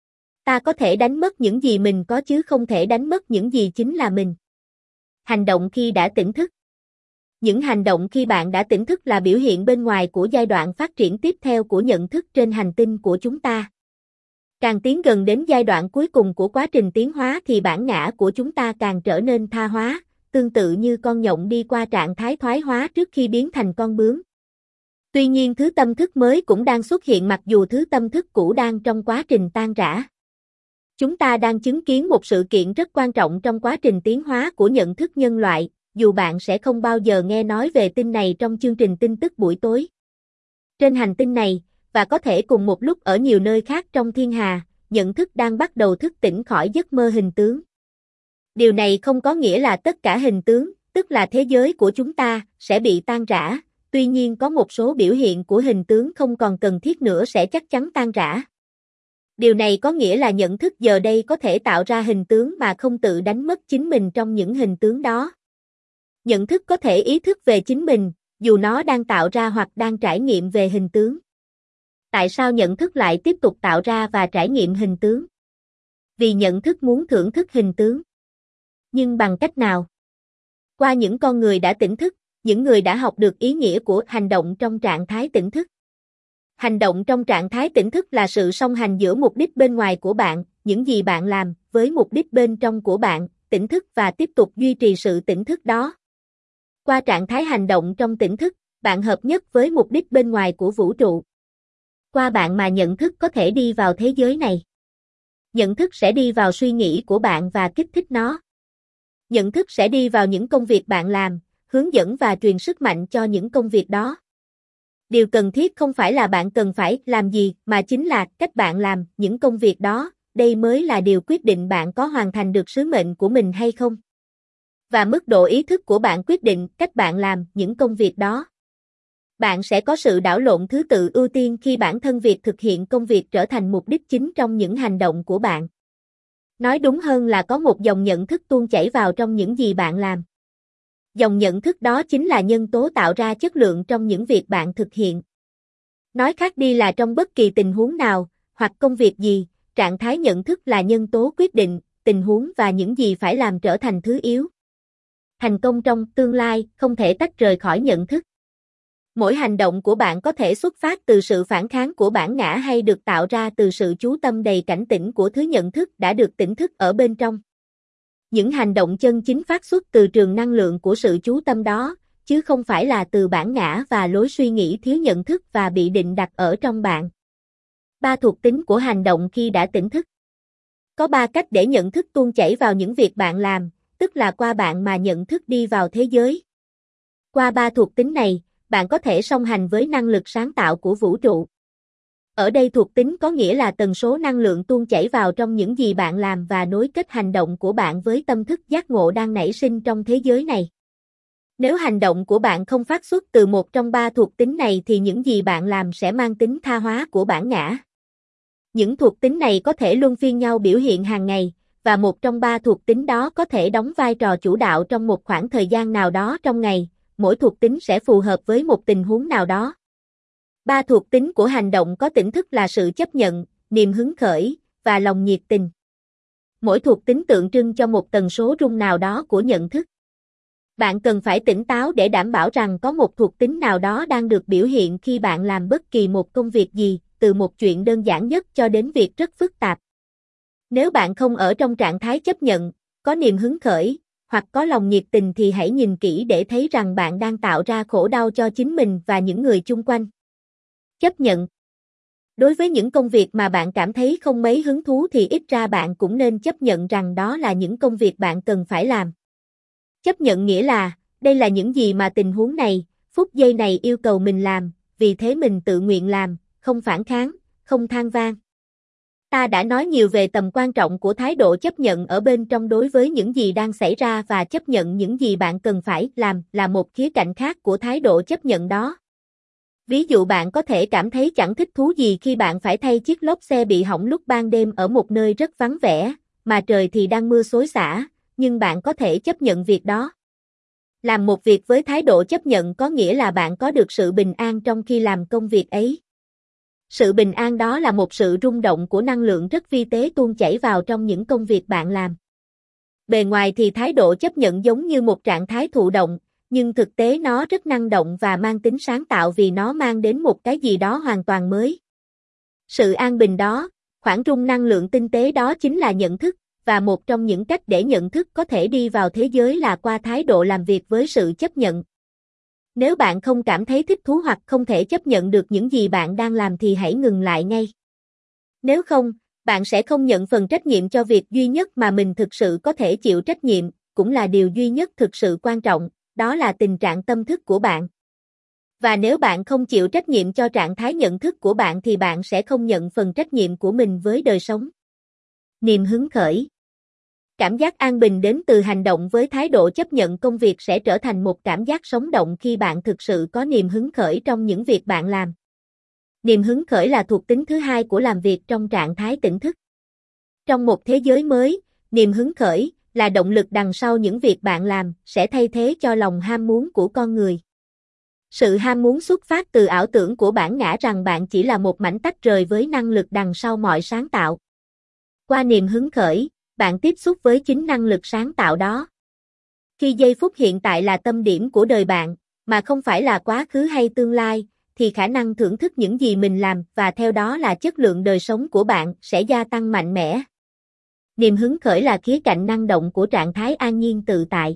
Ta có thể đánh mất những gì mình có chứ không thể đánh mất những gì chính là mình. Hành động khi đã tỉnh thức. Những hành động khi bạn đã tỉnh thức là biểu hiện bên ngoài của giai đoạn phát triển tiếp theo của nhận thức trên hành tinh của chúng ta. Càng tiến gần đến giai đoạn cuối cùng của quá trình tiến hóa thì bản ngã của chúng ta càng trở nên tha hóa, tương tự như con nhộng đi qua trạng thái thoái hóa trước khi biến thành con bướm. Tuy nhiên thứ tâm thức mới cũng đang xuất hiện mặc dù thứ tâm thức cũ đang trong quá trình tan rã. Chúng ta đang chứng kiến một sự kiện rất quan trọng trong quá trình tiến hóa của nhận thức nhân loại, dù bạn sẽ không bao giờ nghe nói về tin này trong chương trình tin tức buổi tối. Trên hành tinh này, và có thể cùng một lúc ở nhiều nơi khác trong thiên hà, nhận thức đang bắt đầu thức tỉnh khỏi giấc mơ hình tướng. Điều này không có nghĩa là tất cả hình tướng, tức là thế giới của chúng ta, sẽ bị tan rã, tuy nhiên có một số biểu hiện của hình tướng không còn cần thiết nữa sẽ chắc chắn tan rã. Điều này có nghĩa là nhận thức giờ đây có thể tạo ra hình tướng mà không tự đánh mất chính mình trong những hình tướng đó. Nhận thức có thể ý thức về chính mình, dù nó đang tạo ra hoặc đang trải nghiệm về hình tướng. Tại sao nhận thức lại tiếp tục tạo ra và trải nghiệm hình tướng? Vì nhận thức muốn thưởng thức hình tướng. Nhưng bằng cách nào? Qua những con người đã tỉnh thức, những người đã học được ý nghĩa của hành động trong trạng thái tỉnh thức. Hành động trong trạng thái tỉnh thức là sự song hành giữa mục đích bên ngoài của bạn, những gì bạn làm, với mục đích bên trong của bạn, tỉnh thức và tiếp tục duy trì sự tỉnh thức đó. Qua trạng thái hành động trong tỉnh thức, bạn hợp nhất với mục đích bên ngoài của vũ trụ. Qua bạn mà nhận thức có thể đi vào thế giới này. Nhận thức sẽ đi vào suy nghĩ của bạn và kích thích nó. Nhận thức sẽ đi vào những công việc bạn làm, hướng dẫn và truyền sức mạnh cho những công việc đó. Điều cần thiết không phải là bạn cần phải làm gì, mà chính là cách bạn làm những công việc đó, đây mới là điều quyết định bạn có hoàn thành được sứ mệnh của mình hay không. Và mức độ ý thức của bạn quyết định cách bạn làm những công việc đó. Bạn sẽ có sự đảo lộn thứ tự ưu tiên khi bản thân việc thực hiện công việc trở thành mục đích chính trong những hành động của bạn. Nói đúng hơn là có một dòng nhận thức tuôn chảy vào trong những gì bạn làm. Dòng nhận thức đó chính là nhân tố tạo ra chất lượng trong những việc bạn thực hiện. Nói khác đi là trong bất kỳ tình huống nào, hoặc công việc gì, trạng thái nhận thức là nhân tố quyết định, tình huống và những gì phải làm trở thành thứ yếu. Thành công trong tương lai không thể tách rời khỏi nhận thức. Mỗi hành động của bạn có thể xuất phát từ sự phản kháng của bản ngã hay được tạo ra từ sự chú tâm đầy cảnh tỉnh của thứ nhận thức đã được tỉnh thức ở bên trong. Những hành động chân chính phát xuất từ trường năng lượng của sự chú tâm đó, chứ không phải là từ bản ngã và lối suy nghĩ thiếu nhận thức và bị định đặt ở trong bạn. Ba thuộc tính của hành động khi đã tỉnh thức. Có ba cách để nhận thức tuôn chảy vào những việc bạn làm, tức là qua bạn mà nhận thức đi vào thế giới. Qua ba thuộc tính này, bạn có thể song hành với năng lực sáng tạo của vũ trụ. Ở đây thuộc tính có nghĩa là tần số năng lượng tuôn chảy vào trong những gì bạn làm và nối kết hành động của bạn với tâm thức giác ngộ đang nảy sinh trong thế giới này. Nếu hành động của bạn không phát xuất từ một trong ba thuộc tính này thì những gì bạn làm sẽ mang tính tha hóa của bản ngã. Những thuộc tính này có thể luân phiên nhau biểu hiện hàng ngày, và một trong ba thuộc tính đó có thể đóng vai trò chủ đạo trong một khoảng thời gian nào đó trong ngày, mỗi thuộc tính sẽ phù hợp với một tình huống nào đó. Ba thuộc tính của hành động có tỉnh thức là sự chấp nhận, niềm hứng khởi, và lòng nhiệt tình. Mỗi thuộc tính tượng trưng cho một tần số rung nào đó của nhận thức. Bạn cần phải tỉnh táo để đảm bảo rằng có một thuộc tính nào đó đang được biểu hiện khi bạn làm bất kỳ một công việc gì, từ một chuyện đơn giản nhất cho đến việc rất phức tạp. Nếu bạn không ở trong trạng thái chấp nhận, có niềm hứng khởi, hoặc có lòng nhiệt tình thì hãy nhìn kỹ để thấy rằng bạn đang tạo ra khổ đau cho chính mình và những người chung quanh. Chấp nhận. Đối với những công việc mà bạn cảm thấy không mấy hứng thú thì ít ra bạn cũng nên chấp nhận rằng đó là những công việc bạn cần phải làm. Chấp nhận nghĩa là, đây là những gì mà tình huống này, phút giây này yêu cầu mình làm, vì thế mình tự nguyện làm, không phản kháng, không than van. Ta đã nói nhiều về tầm quan trọng của thái độ chấp nhận ở bên trong đối với những gì đang xảy ra và chấp nhận những gì bạn cần phải làm là một khía cạnh khác của thái độ chấp nhận đó. Ví dụ bạn có thể cảm thấy chẳng thích thú gì khi bạn phải thay chiếc lốp xe bị hỏng lúc ban đêm ở một nơi rất vắng vẻ, mà trời thì đang mưa xối xả, nhưng bạn có thể chấp nhận việc đó. Làm một việc với thái độ chấp nhận có nghĩa là bạn có được sự bình an trong khi làm công việc ấy. Sự bình an đó là một sự rung động của năng lượng rất vi tế tuôn chảy vào trong những công việc bạn làm. Bề ngoài thì thái độ chấp nhận giống như một trạng thái thụ động, nhưng thực tế nó rất năng động và mang tính sáng tạo vì nó mang đến một cái gì đó hoàn toàn mới. Sự an bình đó, khoảng rung năng lượng tinh tế đó chính là nhận thức, và một trong những cách để nhận thức có thể đi vào thế giới là qua thái độ làm việc với sự chấp nhận. Nếu bạn không cảm thấy thích thú hoặc không thể chấp nhận được những gì bạn đang làm thì hãy ngừng lại ngay. Nếu không, bạn sẽ không nhận phần trách nhiệm cho việc duy nhất mà mình thực sự có thể chịu trách nhiệm, cũng là điều duy nhất thực sự quan trọng, đó là tình trạng tâm thức của bạn. Và nếu bạn không chịu trách nhiệm cho trạng thái nhận thức của bạn thì bạn sẽ không nhận phần trách nhiệm của mình với đời sống. Niềm hứng khởi. Cảm giác an bình đến từ hành động với thái độ chấp nhận công việc sẽ trở thành một cảm giác sống động khi bạn thực sự có niềm hứng khởi trong những việc bạn làm. Niềm hứng khởi là thuộc tính thứ hai của làm việc trong trạng thái tỉnh thức. Trong một thế giới mới, niềm hứng khởi là động lực đằng sau những việc bạn làm sẽ thay thế cho lòng ham muốn của con người. Sự ham muốn xuất phát từ ảo tưởng của bản ngã rằng bạn chỉ là một mảnh tách rời với năng lực đằng sau mọi sáng tạo. Qua niềm hứng khởi, bạn tiếp xúc với chính năng lực sáng tạo đó. Khi giây phút hiện tại là tâm điểm của đời bạn, mà không phải là quá khứ hay tương lai, thì khả năng thưởng thức những gì mình làm và theo đó là chất lượng đời sống của bạn sẽ gia tăng mạnh mẽ. Niềm hứng khởi là khía cạnh năng động của trạng thái an nhiên tự tại.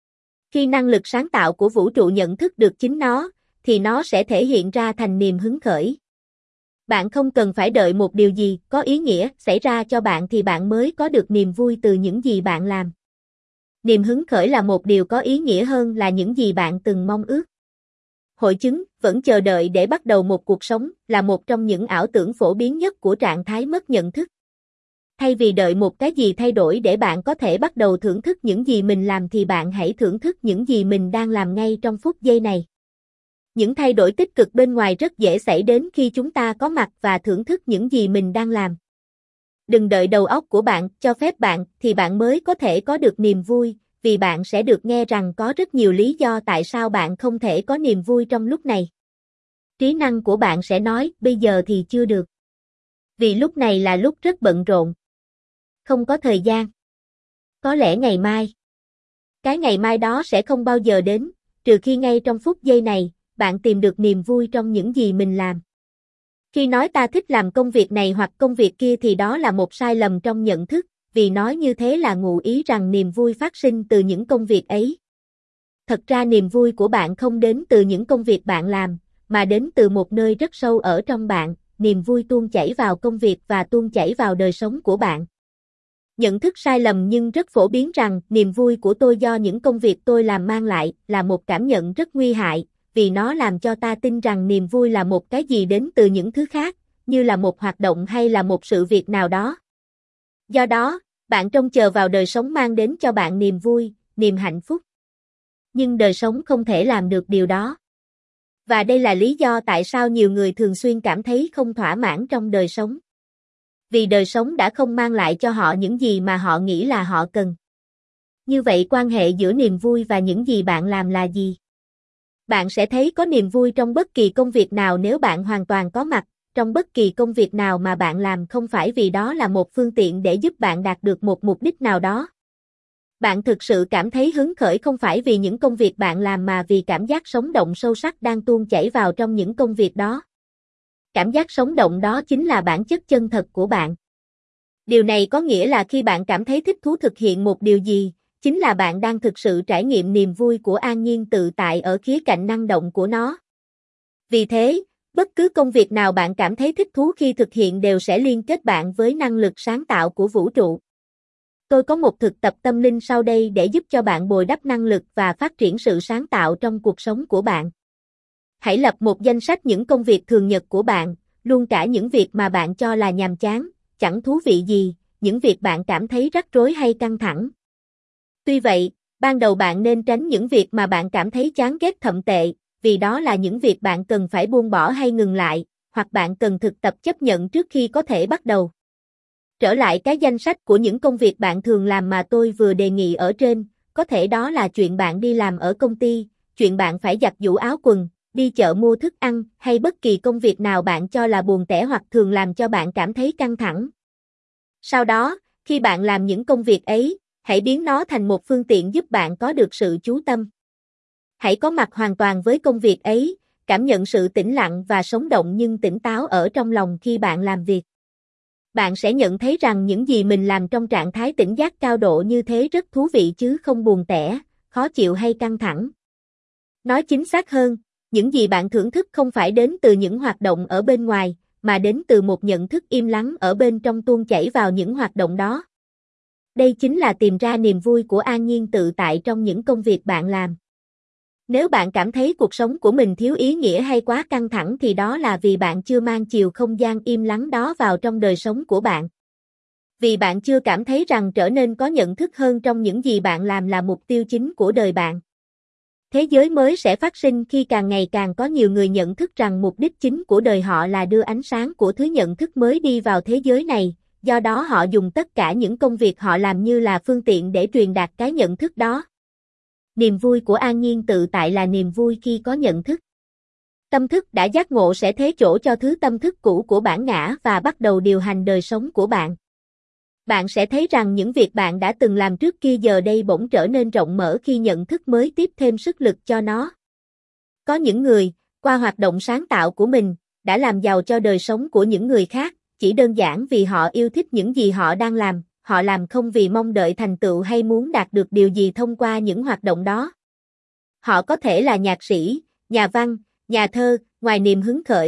Khi năng lực sáng tạo của vũ trụ nhận thức được chính nó, thì nó sẽ thể hiện ra thành niềm hứng khởi. Bạn không cần phải đợi một điều gì có ý nghĩa xảy ra cho bạn thì bạn mới có được niềm vui từ những gì bạn làm. Niềm hứng khởi là một điều có ý nghĩa hơn là những gì bạn từng mong ước. Hội chứng vẫn chờ đợi để bắt đầu một cuộc sống là một trong những ảo tưởng phổ biến nhất của trạng thái mất nhận thức. Thay vì đợi một cái gì thay đổi để bạn có thể bắt đầu thưởng thức những gì mình làm thì bạn hãy thưởng thức những gì mình đang làm ngay trong phút giây này. Những thay đổi tích cực bên ngoài rất dễ xảy đến khi chúng ta có mặt và thưởng thức những gì mình đang làm. Đừng đợi đầu óc của bạn cho phép bạn thì bạn mới có thể có được niềm vui, vì bạn sẽ được nghe rằng có rất nhiều lý do tại sao bạn không thể có niềm vui trong lúc này. Trí năng của bạn sẽ nói, bây giờ thì chưa được. Vì lúc này là lúc rất bận rộn. Không có thời gian. Có lẽ ngày mai. Cái ngày mai đó sẽ không bao giờ đến, trừ khi ngay trong phút giây này, bạn tìm được niềm vui trong những gì mình làm. Khi nói ta thích làm công việc này hoặc công việc kia thì đó là một sai lầm trong nhận thức, vì nói như thế là ngụ ý rằng niềm vui phát sinh từ những công việc ấy. Thật ra niềm vui của bạn không đến từ những công việc bạn làm, mà đến từ một nơi rất sâu ở trong bạn, niềm vui tuôn chảy vào công việc và tuôn chảy vào đời sống của bạn. Nhận thức sai lầm nhưng rất phổ biến rằng niềm vui của tôi do những công việc tôi làm mang lại là một cảm nhận rất nguy hại, vì nó làm cho ta tin rằng niềm vui là một cái gì đến từ những thứ khác, như là một hoạt động hay là một sự việc nào đó. Do đó, bạn trông chờ vào đời sống mang đến cho bạn niềm vui, niềm hạnh phúc. Nhưng đời sống không thể làm được điều đó. Và đây là lý do tại sao nhiều người thường xuyên cảm thấy không thỏa mãn trong đời sống. Vì đời sống đã không mang lại cho họ những gì mà họ nghĩ là họ cần. Như vậy quan hệ giữa niềm vui và những gì bạn làm là gì? Bạn sẽ thấy có niềm vui trong bất kỳ công việc nào nếu bạn hoàn toàn có mặt, trong bất kỳ công việc nào mà bạn làm không phải vì đó là một phương tiện để giúp bạn đạt được một mục đích nào đó. Bạn thực sự cảm thấy hứng khởi không phải vì những công việc bạn làm mà vì cảm giác sống động sâu sắc đang tuôn chảy vào trong những công việc đó. Cảm giác sống động đó chính là bản chất chân thật của bạn. Điều này có nghĩa là khi bạn cảm thấy thích thú thực hiện một điều gì, chính là bạn đang thực sự trải nghiệm niềm vui của an nhiên tự tại ở khía cạnh năng động của nó. Vì thế, bất cứ công việc nào bạn cảm thấy thích thú khi thực hiện đều sẽ liên kết bạn với năng lực sáng tạo của vũ trụ. Tôi có một thực tập tâm linh sau đây để giúp cho bạn bồi đắp năng lực và phát triển sự sáng tạo trong cuộc sống của bạn. Hãy lập một danh sách những công việc thường nhật của bạn, luôn cả những việc mà bạn cho là nhàm chán, chẳng thú vị gì, những việc bạn cảm thấy rắc rối hay căng thẳng. Tuy vậy, ban đầu bạn nên tránh những việc mà bạn cảm thấy chán ghét thậm tệ, vì đó là những việc bạn cần phải buông bỏ hay ngừng lại, hoặc bạn cần thực tập chấp nhận trước khi có thể bắt đầu. Trở lại cái danh sách của những công việc bạn thường làm mà tôi vừa đề nghị ở trên, có thể đó là chuyện bạn đi làm ở công ty, chuyện bạn phải giặt giũ áo quần, đi chợ mua thức ăn, hay bất kỳ công việc nào bạn cho là buồn tẻ hoặc thường làm cho bạn cảm thấy căng thẳng. Sau đó, khi bạn làm những công việc ấy, hãy biến nó thành một phương tiện giúp bạn có được sự chú tâm. Hãy có mặt hoàn toàn với công việc ấy, cảm nhận sự tĩnh lặng và sống động nhưng tỉnh táo ở trong lòng khi bạn làm việc. Bạn sẽ nhận thấy rằng những gì mình làm trong trạng thái tỉnh giác cao độ như thế rất thú vị chứ không buồn tẻ, khó chịu hay căng thẳng. Nói chính xác hơn, những gì bạn thưởng thức không phải đến từ những hoạt động ở bên ngoài, mà đến từ một nhận thức im lắng ở bên trong tuôn chảy vào những hoạt động đó. Đây chính là tìm ra niềm vui của an nhiên tự tại trong những công việc bạn làm. Nếu bạn cảm thấy cuộc sống của mình thiếu ý nghĩa hay quá căng thẳng thì đó là vì bạn chưa mang chiều không gian im lắng đó vào trong đời sống của bạn. Vì bạn chưa cảm thấy rằng trở nên có nhận thức hơn trong những gì bạn làm là mục tiêu chính của đời bạn. Thế giới mới sẽ phát sinh khi càng ngày càng có nhiều người nhận thức rằng mục đích chính của đời họ là đưa ánh sáng của thứ nhận thức mới đi vào thế giới này, do đó họ dùng tất cả những công việc họ làm như là phương tiện để truyền đạt cái nhận thức đó. Niềm vui của an nhiên tự tại là niềm vui khi có nhận thức. Tâm thức đã giác ngộ sẽ thế chỗ cho thứ tâm thức cũ của bản ngã và bắt đầu điều hành đời sống của bạn. Bạn sẽ thấy rằng những việc bạn đã từng làm trước kia giờ đây bỗng trở nên rộng mở khi nhận thức mới tiếp thêm sức lực cho nó. Có những người, qua hoạt động sáng tạo của mình, đã làm giàu cho đời sống của những người khác, chỉ đơn giản vì họ yêu thích những gì họ đang làm, họ làm không vì mong đợi thành tựu hay muốn đạt được điều gì thông qua những hoạt động đó. Họ có thể là nhạc sĩ, nhà văn, nhà thơ, ngoài niềm hứng khởi,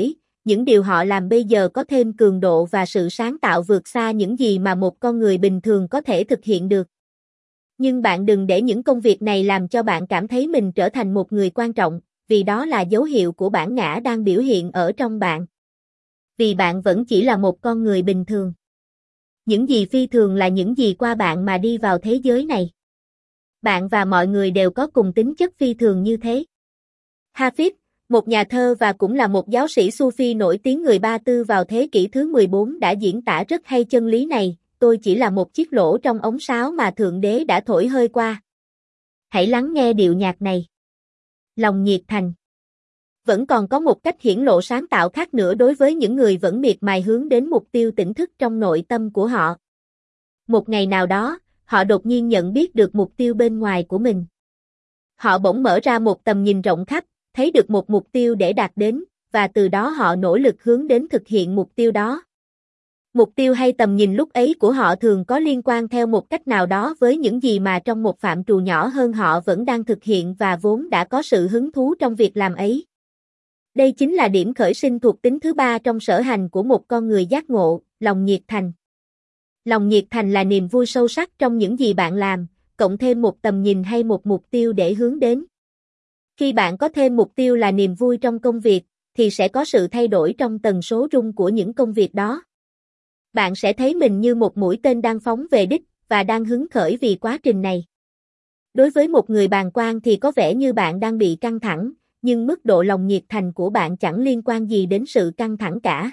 những điều họ làm bây giờ có thêm cường độ và sự sáng tạo vượt xa những gì mà một con người bình thường có thể thực hiện được. Nhưng bạn đừng để những công việc này làm cho bạn cảm thấy mình trở thành một người quan trọng, vì đó là dấu hiệu của bản ngã đang biểu hiện ở trong bạn. Vì bạn vẫn chỉ là một con người bình thường. Những gì phi thường là những gì qua bạn mà đi vào thế giới này. Bạn và mọi người đều có cùng tính chất phi thường như thế. Hafiz, một nhà thơ và cũng là một giáo sĩ Sufi nổi tiếng người Ba Tư vào thế kỷ thứ mười bốn đã diễn tả rất hay chân lý này: tôi chỉ là một chiếc lỗ trong ống sáo mà Thượng Đế đã thổi hơi qua. Hãy lắng nghe điệu nhạc này. Lòng nhiệt thành. Vẫn còn có một cách hiển lộ sáng tạo khác nữa đối với những người vẫn miệt mài hướng đến mục tiêu tỉnh thức trong nội tâm của họ. Một ngày nào đó, họ đột nhiên nhận biết được mục tiêu bên ngoài của mình. Họ bỗng mở ra một tầm nhìn rộng khắp, thấy được một mục tiêu để đạt đến, và từ đó họ nỗ lực hướng đến thực hiện mục tiêu đó. Mục tiêu hay tầm nhìn lúc ấy của họ thường có liên quan theo một cách nào đó với những gì mà trong một phạm trù nhỏ hơn họ vẫn đang thực hiện và vốn đã có sự hứng thú trong việc làm ấy. Đây chính là điểm khởi sinh thuộc tính thứ ba trong sở hành của một con người giác ngộ, lòng nhiệt thành. Lòng nhiệt thành là niềm vui sâu sắc trong những gì bạn làm, cộng thêm một tầm nhìn hay một mục tiêu để hướng đến. Khi bạn có thêm mục tiêu là niềm vui trong công việc, thì sẽ có sự thay đổi trong tần số rung của những công việc đó. Bạn sẽ thấy mình như một mũi tên đang phóng về đích, và đang hứng khởi vì quá trình này. Đối với một người bàng quan thì có vẻ như bạn đang bị căng thẳng, nhưng mức độ lòng nhiệt thành của bạn chẳng liên quan gì đến sự căng thẳng cả.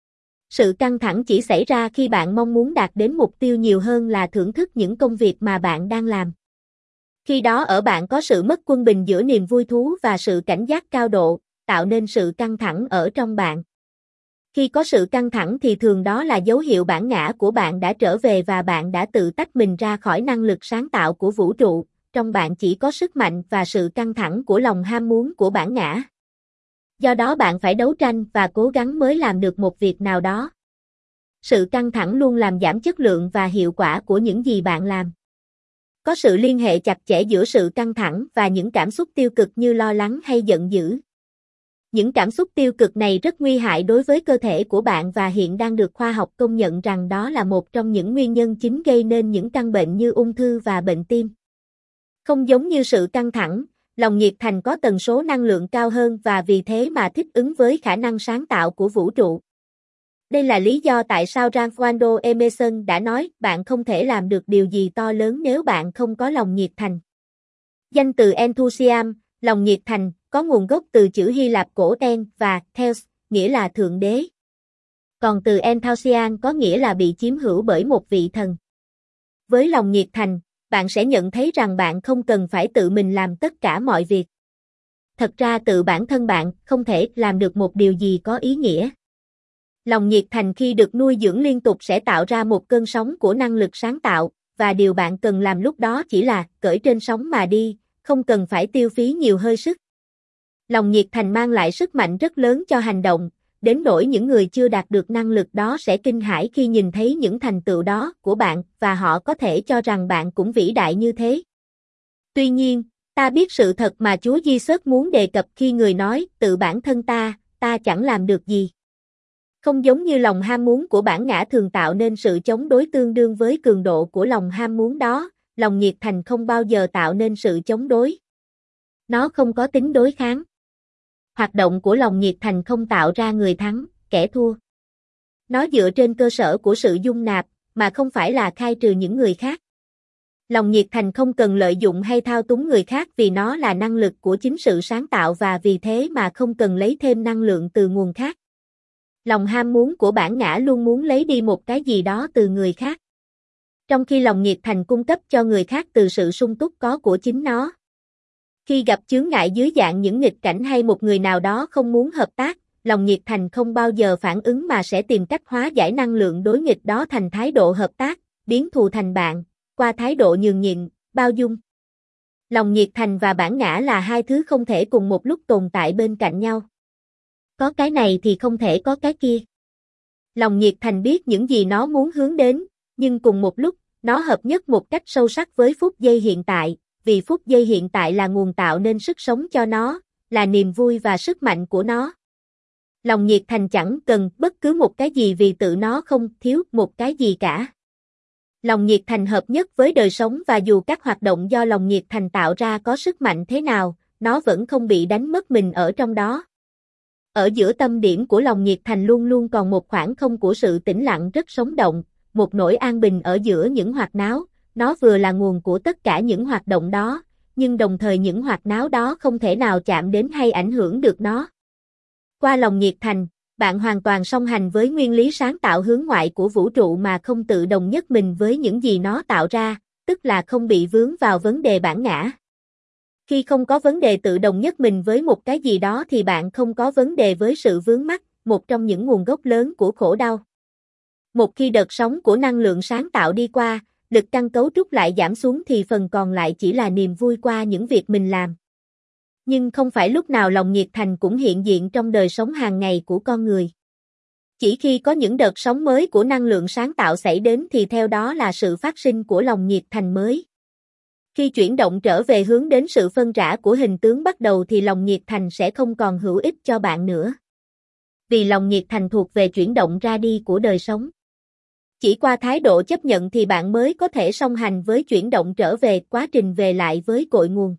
Sự căng thẳng chỉ xảy ra khi bạn mong muốn đạt đến mục tiêu nhiều hơn là thưởng thức những công việc mà bạn đang làm. Khi đó ở bạn có sự mất quân bình giữa niềm vui thú và sự cảnh giác cao độ, tạo nên sự căng thẳng ở trong bạn. Khi có sự căng thẳng thì thường đó là dấu hiệu bản ngã của bạn đã trở về và bạn đã tự tách mình ra khỏi năng lực sáng tạo của vũ trụ, trong bạn chỉ có sức mạnh và sự căng thẳng của lòng ham muốn của bản ngã. Do đó bạn phải đấu tranh và cố gắng mới làm được một việc nào đó. Sự căng thẳng luôn làm giảm chất lượng và hiệu quả của những gì bạn làm. Có sự liên hệ chặt chẽ giữa sự căng thẳng và những cảm xúc tiêu cực như lo lắng hay giận dữ. Những cảm xúc tiêu cực này rất nguy hại đối với cơ thể của bạn và hiện đang được khoa học công nhận rằng đó là một trong những nguyên nhân chính gây nên những căn bệnh như ung thư và bệnh tim. Không giống như sự căng thẳng, lòng nhiệt thành có tần số năng lượng cao hơn và vì thế mà thích ứng với khả năng sáng tạo của vũ trụ. Đây là lý do tại sao Ralph Waldo Emerson đã nói bạn không thể làm được điều gì to lớn nếu bạn không có lòng nhiệt thành. Danh từ enthusiasm, lòng nhiệt thành, có nguồn gốc từ chữ Hy Lạp cổ en và theos, nghĩa là thượng đế. Còn từ enthousiasm có nghĩa là bị chiếm hữu bởi một vị thần. Với lòng nhiệt thành, bạn sẽ nhận thấy rằng bạn không cần phải tự mình làm tất cả mọi việc. Thật ra tự bản thân bạn không thể làm được một điều gì có ý nghĩa. Lòng nhiệt thành khi được nuôi dưỡng liên tục sẽ tạo ra một cơn sóng của năng lực sáng tạo, và điều bạn cần làm lúc đó chỉ là cởi trên sóng mà đi, không cần phải tiêu phí nhiều hơi sức. Lòng nhiệt thành mang lại sức mạnh rất lớn cho hành động, đến nỗi những người chưa đạt được năng lực đó sẽ kinh hãi khi nhìn thấy những thành tựu đó của bạn và họ có thể cho rằng bạn cũng vĩ đại như thế. Tuy nhiên, ta biết sự thật mà Chúa Giêsu muốn đề cập khi người nói tự bản thân ta, ta chẳng làm được gì. Không giống như lòng ham muốn của bản ngã thường tạo nên sự chống đối tương đương với cường độ của lòng ham muốn đó, lòng nhiệt thành không bao giờ tạo nên sự chống đối. Nó không có tính đối kháng. Hoạt động của lòng nhiệt thành không tạo ra người thắng, kẻ thua. Nó dựa trên cơ sở của sự dung nạp, mà không phải là khai trừ những người khác. Lòng nhiệt thành không cần lợi dụng hay thao túng người khác vì nó là năng lực của chính sự sáng tạo và vì thế mà không cần lấy thêm năng lượng từ nguồn khác. Lòng ham muốn của bản ngã luôn muốn lấy đi một cái gì đó từ người khác. Trong khi lòng nhiệt thành cung cấp cho người khác từ sự sung túc có của chính nó. Khi gặp chướng ngại dưới dạng những nghịch cảnh hay một người nào đó không muốn hợp tác, lòng nhiệt thành không bao giờ phản ứng mà sẽ tìm cách hóa giải năng lượng đối nghịch đó thành thái độ hợp tác, biến thù thành bạn, qua thái độ nhường nhịn, bao dung. Lòng nhiệt thành và bản ngã là hai thứ không thể cùng một lúc tồn tại bên cạnh nhau. Có cái này thì không thể có cái kia. Lòng nhiệt thành biết những gì nó muốn hướng đến, nhưng cùng một lúc, nó hợp nhất một cách sâu sắc với phút giây hiện tại, vì phút giây hiện tại là nguồn tạo nên sức sống cho nó, là niềm vui và sức mạnh của nó. Lòng nhiệt thành chẳng cần bất cứ một cái gì vì tự nó không thiếu một cái gì cả. Lòng nhiệt thành hợp nhất với đời sống và dù các hoạt động do lòng nhiệt thành tạo ra có sức mạnh thế nào, nó vẫn không bị đánh mất mình ở trong đó. Ở giữa tâm điểm của lòng nhiệt thành luôn luôn còn một khoảng không của sự tĩnh lặng rất sống động, một nỗi an bình ở giữa những hoạt náo, nó vừa là nguồn của tất cả những hoạt động đó, nhưng đồng thời những hoạt náo đó không thể nào chạm đến hay ảnh hưởng được nó. Qua lòng nhiệt thành, bạn hoàn toàn song hành với nguyên lý sáng tạo hướng ngoại của vũ trụ mà không tự đồng nhất mình với những gì nó tạo ra, tức là không bị vướng vào vấn đề bản ngã. Khi không có vấn đề tự đồng nhất mình với một cái gì đó thì bạn không có vấn đề với sự vướng mắc, một trong những nguồn gốc lớn của khổ đau. Một khi đợt sóng của năng lượng sáng tạo đi qua, lực căng cấu trúc lại giảm xuống thì phần còn lại chỉ là niềm vui qua những việc mình làm. Nhưng không phải lúc nào lòng nhiệt thành cũng hiện diện trong đời sống hàng ngày của con người. Chỉ khi có những đợt sóng mới của năng lượng sáng tạo xảy đến thì theo đó là sự phát sinh của lòng nhiệt thành mới. Khi chuyển động trở về hướng đến sự phân rã của hình tướng bắt đầu thì lòng nhiệt thành sẽ không còn hữu ích cho bạn nữa. Vì lòng nhiệt thành thuộc về chuyển động ra đi của đời sống. Chỉ qua thái độ chấp nhận thì bạn mới có thể song hành với chuyển động trở về quá trình về lại với cội nguồn.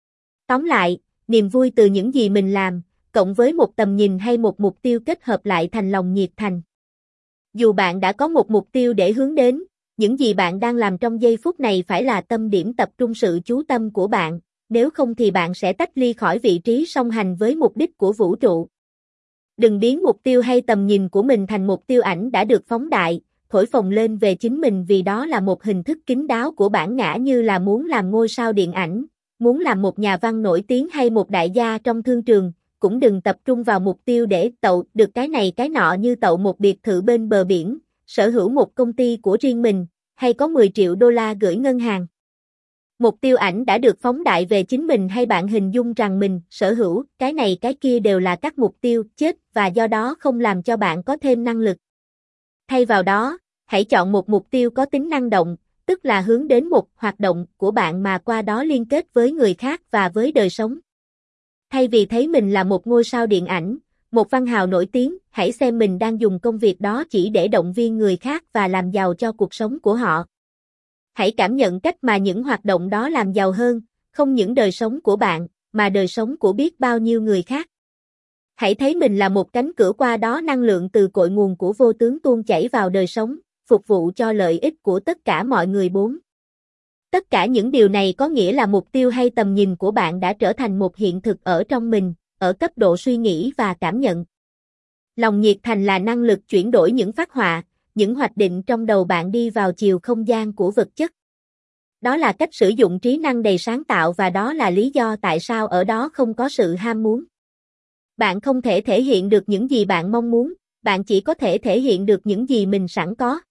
Tóm lại, niềm vui từ những gì mình làm, cộng với một tầm nhìn hay một mục tiêu kết hợp lại thành lòng nhiệt thành. Dù bạn đã có một mục tiêu để hướng đến, những gì bạn đang làm trong giây phút này phải là tâm điểm tập trung sự chú tâm của bạn, nếu không thì bạn sẽ tách ly khỏi vị trí song hành với mục đích của vũ trụ. Đừng biến mục tiêu hay tầm nhìn của mình thành một tiêu ảnh đã được phóng đại, thổi phồng lên về chính mình vì đó là một hình thức kín đáo của bản ngã như là muốn làm ngôi sao điện ảnh, muốn làm một nhà văn nổi tiếng hay một đại gia trong thương trường, cũng đừng tập trung vào mục tiêu để tậu được cái này cái nọ như tậu một biệt thự bên bờ biển, sở hữu một công ty của riêng mình, hay có mười triệu đô la gửi ngân hàng. Mục tiêu ảnh đã được phóng đại về chính mình hay bạn hình dung rằng mình sở hữu cái này cái kia đều là các mục tiêu chết và do đó không làm cho bạn có thêm năng lực. Thay vào đó, hãy chọn một mục tiêu có tính năng động, tức là hướng đến một hoạt động của bạn mà qua đó liên kết với người khác và với đời sống. Thay vì thấy mình là một ngôi sao điện ảnh, một văn hào nổi tiếng, hãy xem mình đang dùng công việc đó chỉ để động viên người khác và làm giàu cho cuộc sống của họ. Hãy cảm nhận cách mà những hoạt động đó làm giàu hơn, không những đời sống của bạn, mà đời sống của biết bao nhiêu người khác. Hãy thấy mình là một cánh cửa qua đó năng lượng từ cội nguồn của vô tướng tuôn chảy vào đời sống, phục vụ cho lợi ích của tất cả mọi người bốn. Tất cả những điều này có nghĩa là mục tiêu hay tầm nhìn của bạn đã trở thành một hiện thực ở trong mình, ở cấp độ suy nghĩ và cảm nhận. Lòng nhiệt thành là năng lực chuyển đổi những phác họa, những hoạch định trong đầu bạn đi vào chiều không gian của vật chất. Đó là cách sử dụng trí năng đầy sáng tạo và đó là lý do tại sao ở đó không có sự ham muốn. Bạn không thể thể hiện được những gì bạn mong muốn, bạn chỉ có thể thể hiện được những gì mình sẵn có.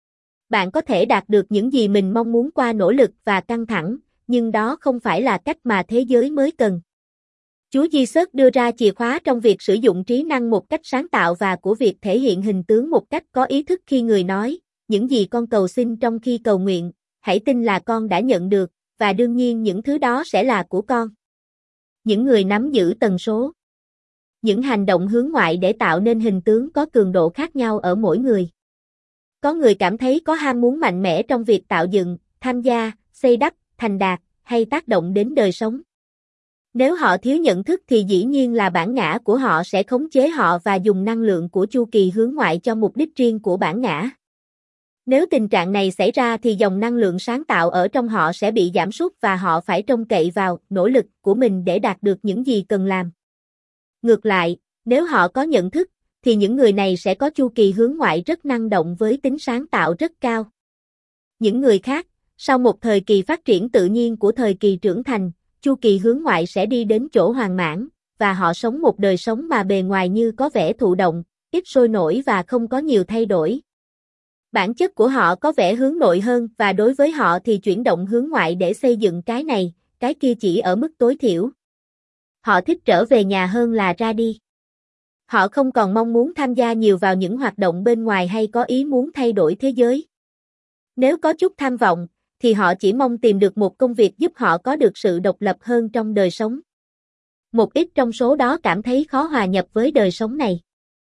Bạn có thể đạt được những gì mình mong muốn qua nỗ lực và căng thẳng, nhưng đó không phải là cách mà thế giới mới cần. Chúa Giêsu đưa ra chìa khóa trong việc sử dụng trí năng một cách sáng tạo và của việc thể hiện hình tướng một cách có ý thức khi người nói, những gì con cầu xin trong khi cầu nguyện, hãy tin là con đã nhận được, và đương nhiên những thứ đó sẽ là của con. Những người nắm giữ tần số. Những hành động hướng ngoại để tạo nên hình tướng có cường độ khác nhau ở mỗi người. Có người cảm thấy có ham muốn mạnh mẽ trong việc tạo dựng, tham gia, xây đắp, thành đạt, hay tác động đến đời sống. Nếu họ thiếu nhận thức thì dĩ nhiên là bản ngã của họ sẽ khống chế họ và dùng năng lượng của chu kỳ hướng ngoại cho mục đích riêng của bản ngã. Nếu tình trạng này xảy ra thì dòng năng lượng sáng tạo ở trong họ sẽ bị giảm sút và họ phải trông cậy vào nỗ lực của mình để đạt được những gì cần làm. Ngược lại, nếu họ có nhận thức, thì những người này sẽ có chu kỳ hướng ngoại rất năng động với tính sáng tạo rất cao. Những người khác, sau một thời kỳ phát triển tự nhiên của thời kỳ trưởng thành, chu kỳ hướng ngoại sẽ đi đến chỗ hoàn mãn, và họ sống một đời sống mà bề ngoài như có vẻ thụ động, ít sôi nổi và không có nhiều thay đổi. Bản chất của họ có vẻ hướng nội hơn và đối với họ thì chuyển động hướng ngoại để xây dựng cái này, cái kia chỉ ở mức tối thiểu. Họ thích trở về nhà hơn là ra đi. Họ không còn mong muốn tham gia nhiều vào những hoạt động bên ngoài hay có ý muốn thay đổi thế giới. Nếu có chút tham vọng, thì họ chỉ mong tìm được một công việc giúp họ có được sự độc lập hơn trong đời sống. Một ít trong số đó cảm thấy khó hòa nhập với đời sống này.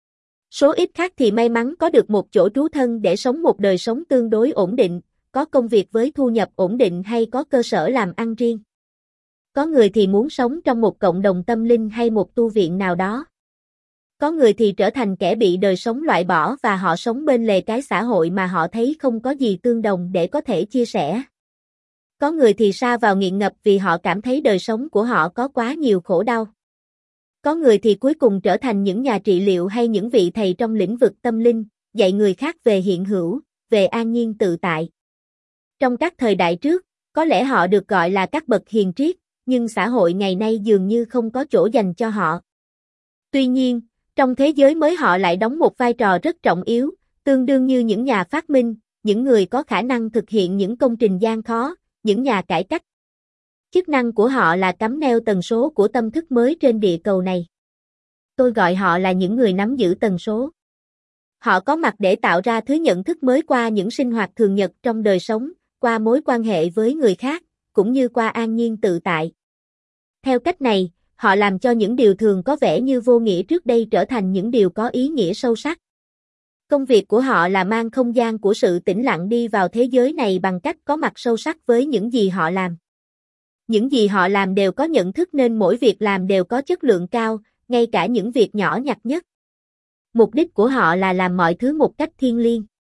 Số ít khác thì may mắn có được một chỗ trú thân để sống một đời sống tương đối ổn định, có công việc với thu nhập ổn định hay có cơ sở làm ăn riêng. Có người thì muốn sống trong một cộng đồng tâm linh hay một tu viện nào đó. Có người thì trở thành kẻ bị đời sống loại bỏ và họ sống bên lề cái xã hội mà họ thấy không có gì tương đồng để có thể chia sẻ. Có người thì sa vào nghiện ngập vì họ cảm thấy đời sống của họ có quá nhiều khổ đau. Có người thì cuối cùng trở thành những nhà trị liệu hay những vị thầy trong lĩnh vực tâm linh, dạy người khác về hiện hữu, về an nhiên tự tại. Trong các thời đại trước, có lẽ họ được gọi là các bậc hiền triết, nhưng xã hội ngày nay dường như không có chỗ dành cho họ. Tuy nhiên, trong thế giới mới họ lại đóng một vai trò rất trọng yếu, tương đương như những nhà phát minh, những người có khả năng thực hiện những công trình gian khó, những nhà cải cách. Chức năng của họ là cắm neo tần số của tâm thức mới trên địa cầu này. Tôi gọi họ là những người nắm giữ tần số. Họ có mặt để tạo ra thứ nhận thức mới qua những sinh hoạt thường nhật trong đời sống, qua mối quan hệ với người khác, cũng như qua an nhiên tự tại. Theo cách này, họ làm cho những điều thường có vẻ như vô nghĩa trước đây trở thành những điều có ý nghĩa sâu sắc. Công việc của họ là mang không gian của sự tĩnh lặng đi vào thế giới này bằng cách có mặt sâu sắc với những gì họ làm. Những gì họ làm đều có nhận thức nên mỗi việc làm đều có chất lượng cao, ngay cả những việc nhỏ nhặt nhất. Mục đích của họ là làm mọi thứ một cách thiêng liêng.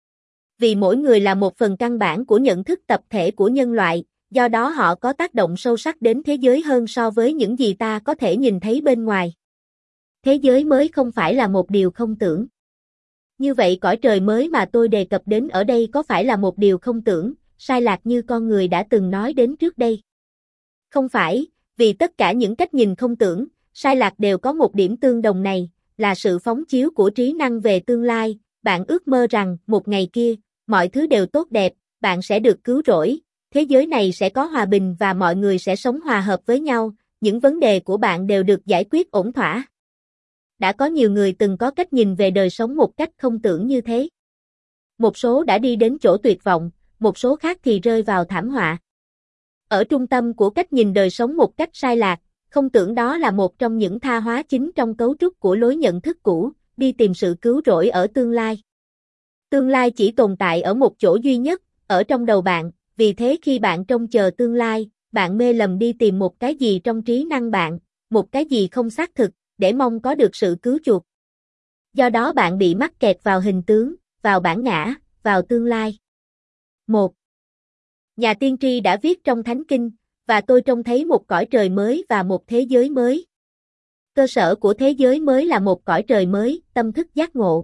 Vì mỗi người là một phần căn bản của nhận thức tập thể của nhân loại, do đó họ có tác động sâu sắc đến thế giới hơn so với những gì ta có thể nhìn thấy bên ngoài. Thế giới mới không phải là một điều không tưởng. Như vậy cõi trời mới mà tôi đề cập đến ở đây có phải là một điều không tưởng, sai lạc như con người đã từng nói đến trước đây? Không phải, vì tất cả những cách nhìn không tưởng, sai lạc đều có một điểm tương đồng này, là sự phóng chiếu của trí năng về tương lai. Bạn ước mơ rằng một ngày kia, mọi thứ đều tốt đẹp, bạn sẽ được cứu rỗi, thế giới này sẽ có hòa bình và mọi người sẽ sống hòa hợp với nhau, những vấn đề của bạn đều được giải quyết ổn thỏa. Đã có nhiều người từng có cách nhìn về đời sống một cách không tưởng như thế. Một số đã đi đến chỗ tuyệt vọng, một số khác thì rơi vào thảm họa. Ở trung tâm của cách nhìn đời sống một cách sai lạc, không tưởng đó là một trong những tha hóa chính trong cấu trúc của lối nhận thức cũ, đi tìm sự cứu rỗi ở tương lai. Tương lai chỉ tồn tại ở một chỗ duy nhất, ở trong đầu bạn, vì thế khi bạn trông chờ tương lai, bạn mê lầm đi tìm một cái gì trong trí năng bạn, một cái gì không xác thực, để mong có được sự cứu chuộc. Do đó bạn bị mắc kẹt vào hình tướng, vào bản ngã, vào tương lai. một. Nhà tiên tri đã viết trong Thánh Kinh, và tôi trông thấy một cõi trời mới và một thế giới mới. Cơ sở của thế giới mới là một cõi trời mới, tâm thức giác ngộ.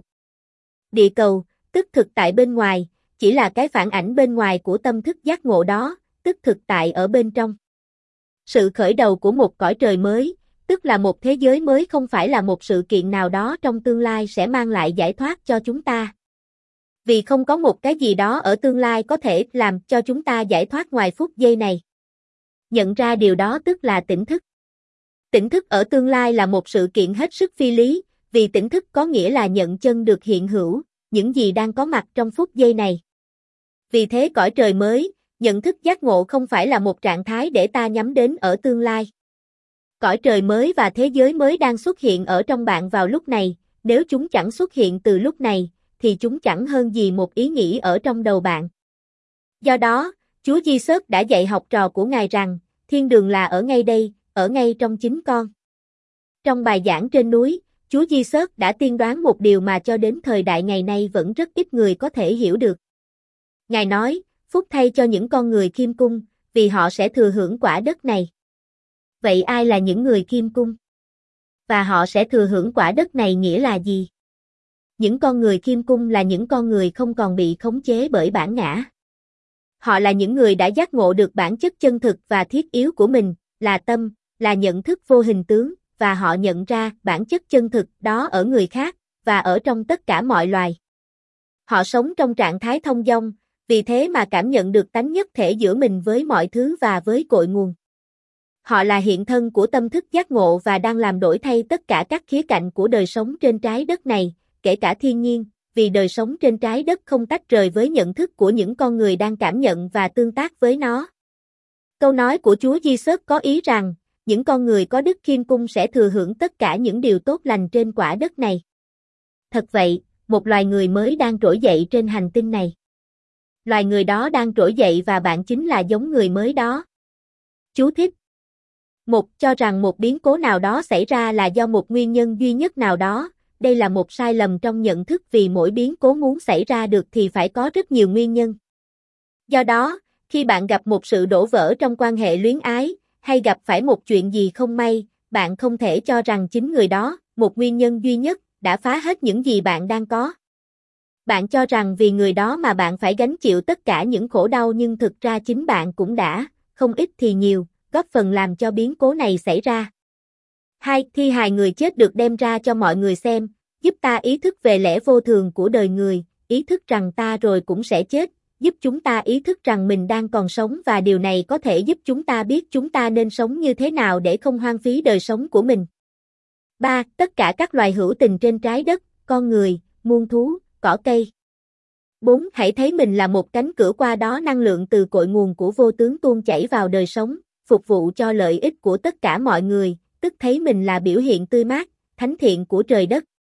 Địa cầu, tức thực tại bên ngoài, chỉ là cái phản ảnh bên ngoài của tâm thức giác ngộ đó, tức thực tại ở bên trong. Sự khởi đầu của một cõi trời mới, tức là một thế giới mới không phải là một sự kiện nào đó trong tương lai sẽ mang lại giải thoát cho chúng ta. Vì không có một cái gì đó ở tương lai có thể làm cho chúng ta giải thoát ngoài phút giây này. Nhận ra điều đó tức là tỉnh thức. Tỉnh thức ở tương lai là một sự kiện hết sức phi lý, vì tỉnh thức có nghĩa là nhận chân được hiện hữu, những gì đang có mặt trong phút giây này. Vì thế cõi trời mới, nhận thức giác ngộ không phải là một trạng thái để ta nhắm đến ở tương lai. Cõi trời mới và thế giới mới đang xuất hiện ở trong bạn vào lúc này, nếu chúng chẳng xuất hiện từ lúc này, thì chúng chẳng hơn gì một ý nghĩ ở trong đầu bạn. Do đó, Chúa Giêsu đã dạy học trò của Ngài rằng, thiên đường là ở ngay đây, ở ngay trong chính con. Trong bài giảng trên núi, Chúa Giêsu đã tiên đoán một điều mà cho đến thời đại ngày nay vẫn rất ít người có thể hiểu được. Ngài nói, phúc thay cho những con người khiêm cung, vì họ sẽ thừa hưởng quả đất này. Vậy ai là những người khiêm cung? Và họ sẽ thừa hưởng quả đất này nghĩa là gì? Những con người khiêm cung là những con người không còn bị khống chế bởi bản ngã. Họ là những người đã giác ngộ được bản chất chân thực và thiết yếu của mình, là tâm, là nhận thức vô hình tướng, và họ nhận ra bản chất chân thực đó ở người khác, và ở trong tất cả mọi loài. Họ sống trong trạng thái thông dong, vì thế mà cảm nhận được tánh nhất thể giữa mình với mọi thứ và với cội nguồn. Họ là hiện thân của tâm thức giác ngộ và đang làm đổi thay tất cả các khía cạnh của đời sống trên trái đất này, kể cả thiên nhiên, vì đời sống trên trái đất không tách rời với nhận thức của những con người đang cảm nhận và tương tác với nó. Câu nói của Chúa Giêsu có ý rằng, những con người có đức khiêm cung sẽ thừa hưởng tất cả những điều tốt lành trên quả đất này. Thật vậy, một loài người mới đang trỗi dậy trên hành tinh này. Loài người đó đang trỗi dậy và bạn chính là giống người mới đó. Chú thích. Một, cho rằng một biến cố nào đó xảy ra là do một nguyên nhân duy nhất nào đó, đây là một sai lầm trong nhận thức vì mỗi biến cố muốn xảy ra được thì phải có rất nhiều nguyên nhân. Do đó, khi bạn gặp một sự đổ vỡ trong quan hệ luyến ái, hay gặp phải một chuyện gì không may, bạn không thể cho rằng chính người đó, một nguyên nhân duy nhất, đã phá hết những gì bạn đang có. Bạn cho rằng vì người đó mà bạn phải gánh chịu tất cả những khổ đau nhưng thực ra chính bạn cũng đã, không ít thì nhiều, góp phần làm cho biến cố này xảy ra. Hai, thi hài người chết được đem ra cho mọi người xem, giúp ta ý thức về lẽ vô thường của đời người, ý thức rằng ta rồi cũng sẽ chết, giúp chúng ta ý thức rằng mình đang còn sống và điều này có thể giúp chúng ta biết chúng ta nên sống như thế nào để không hoang phí đời sống của mình. Ba, tất cả các loài hữu tình trên trái đất, con người, muôn thú, cỏ cây. Bốn, hãy thấy mình là một cánh cửa qua đó năng lượng từ cội nguồn của vô tướng tuôn chảy vào đời sống, phục vụ cho lợi ích của tất cả mọi người, tức thấy mình là biểu hiện tươi mát, thánh thiện của trời đất.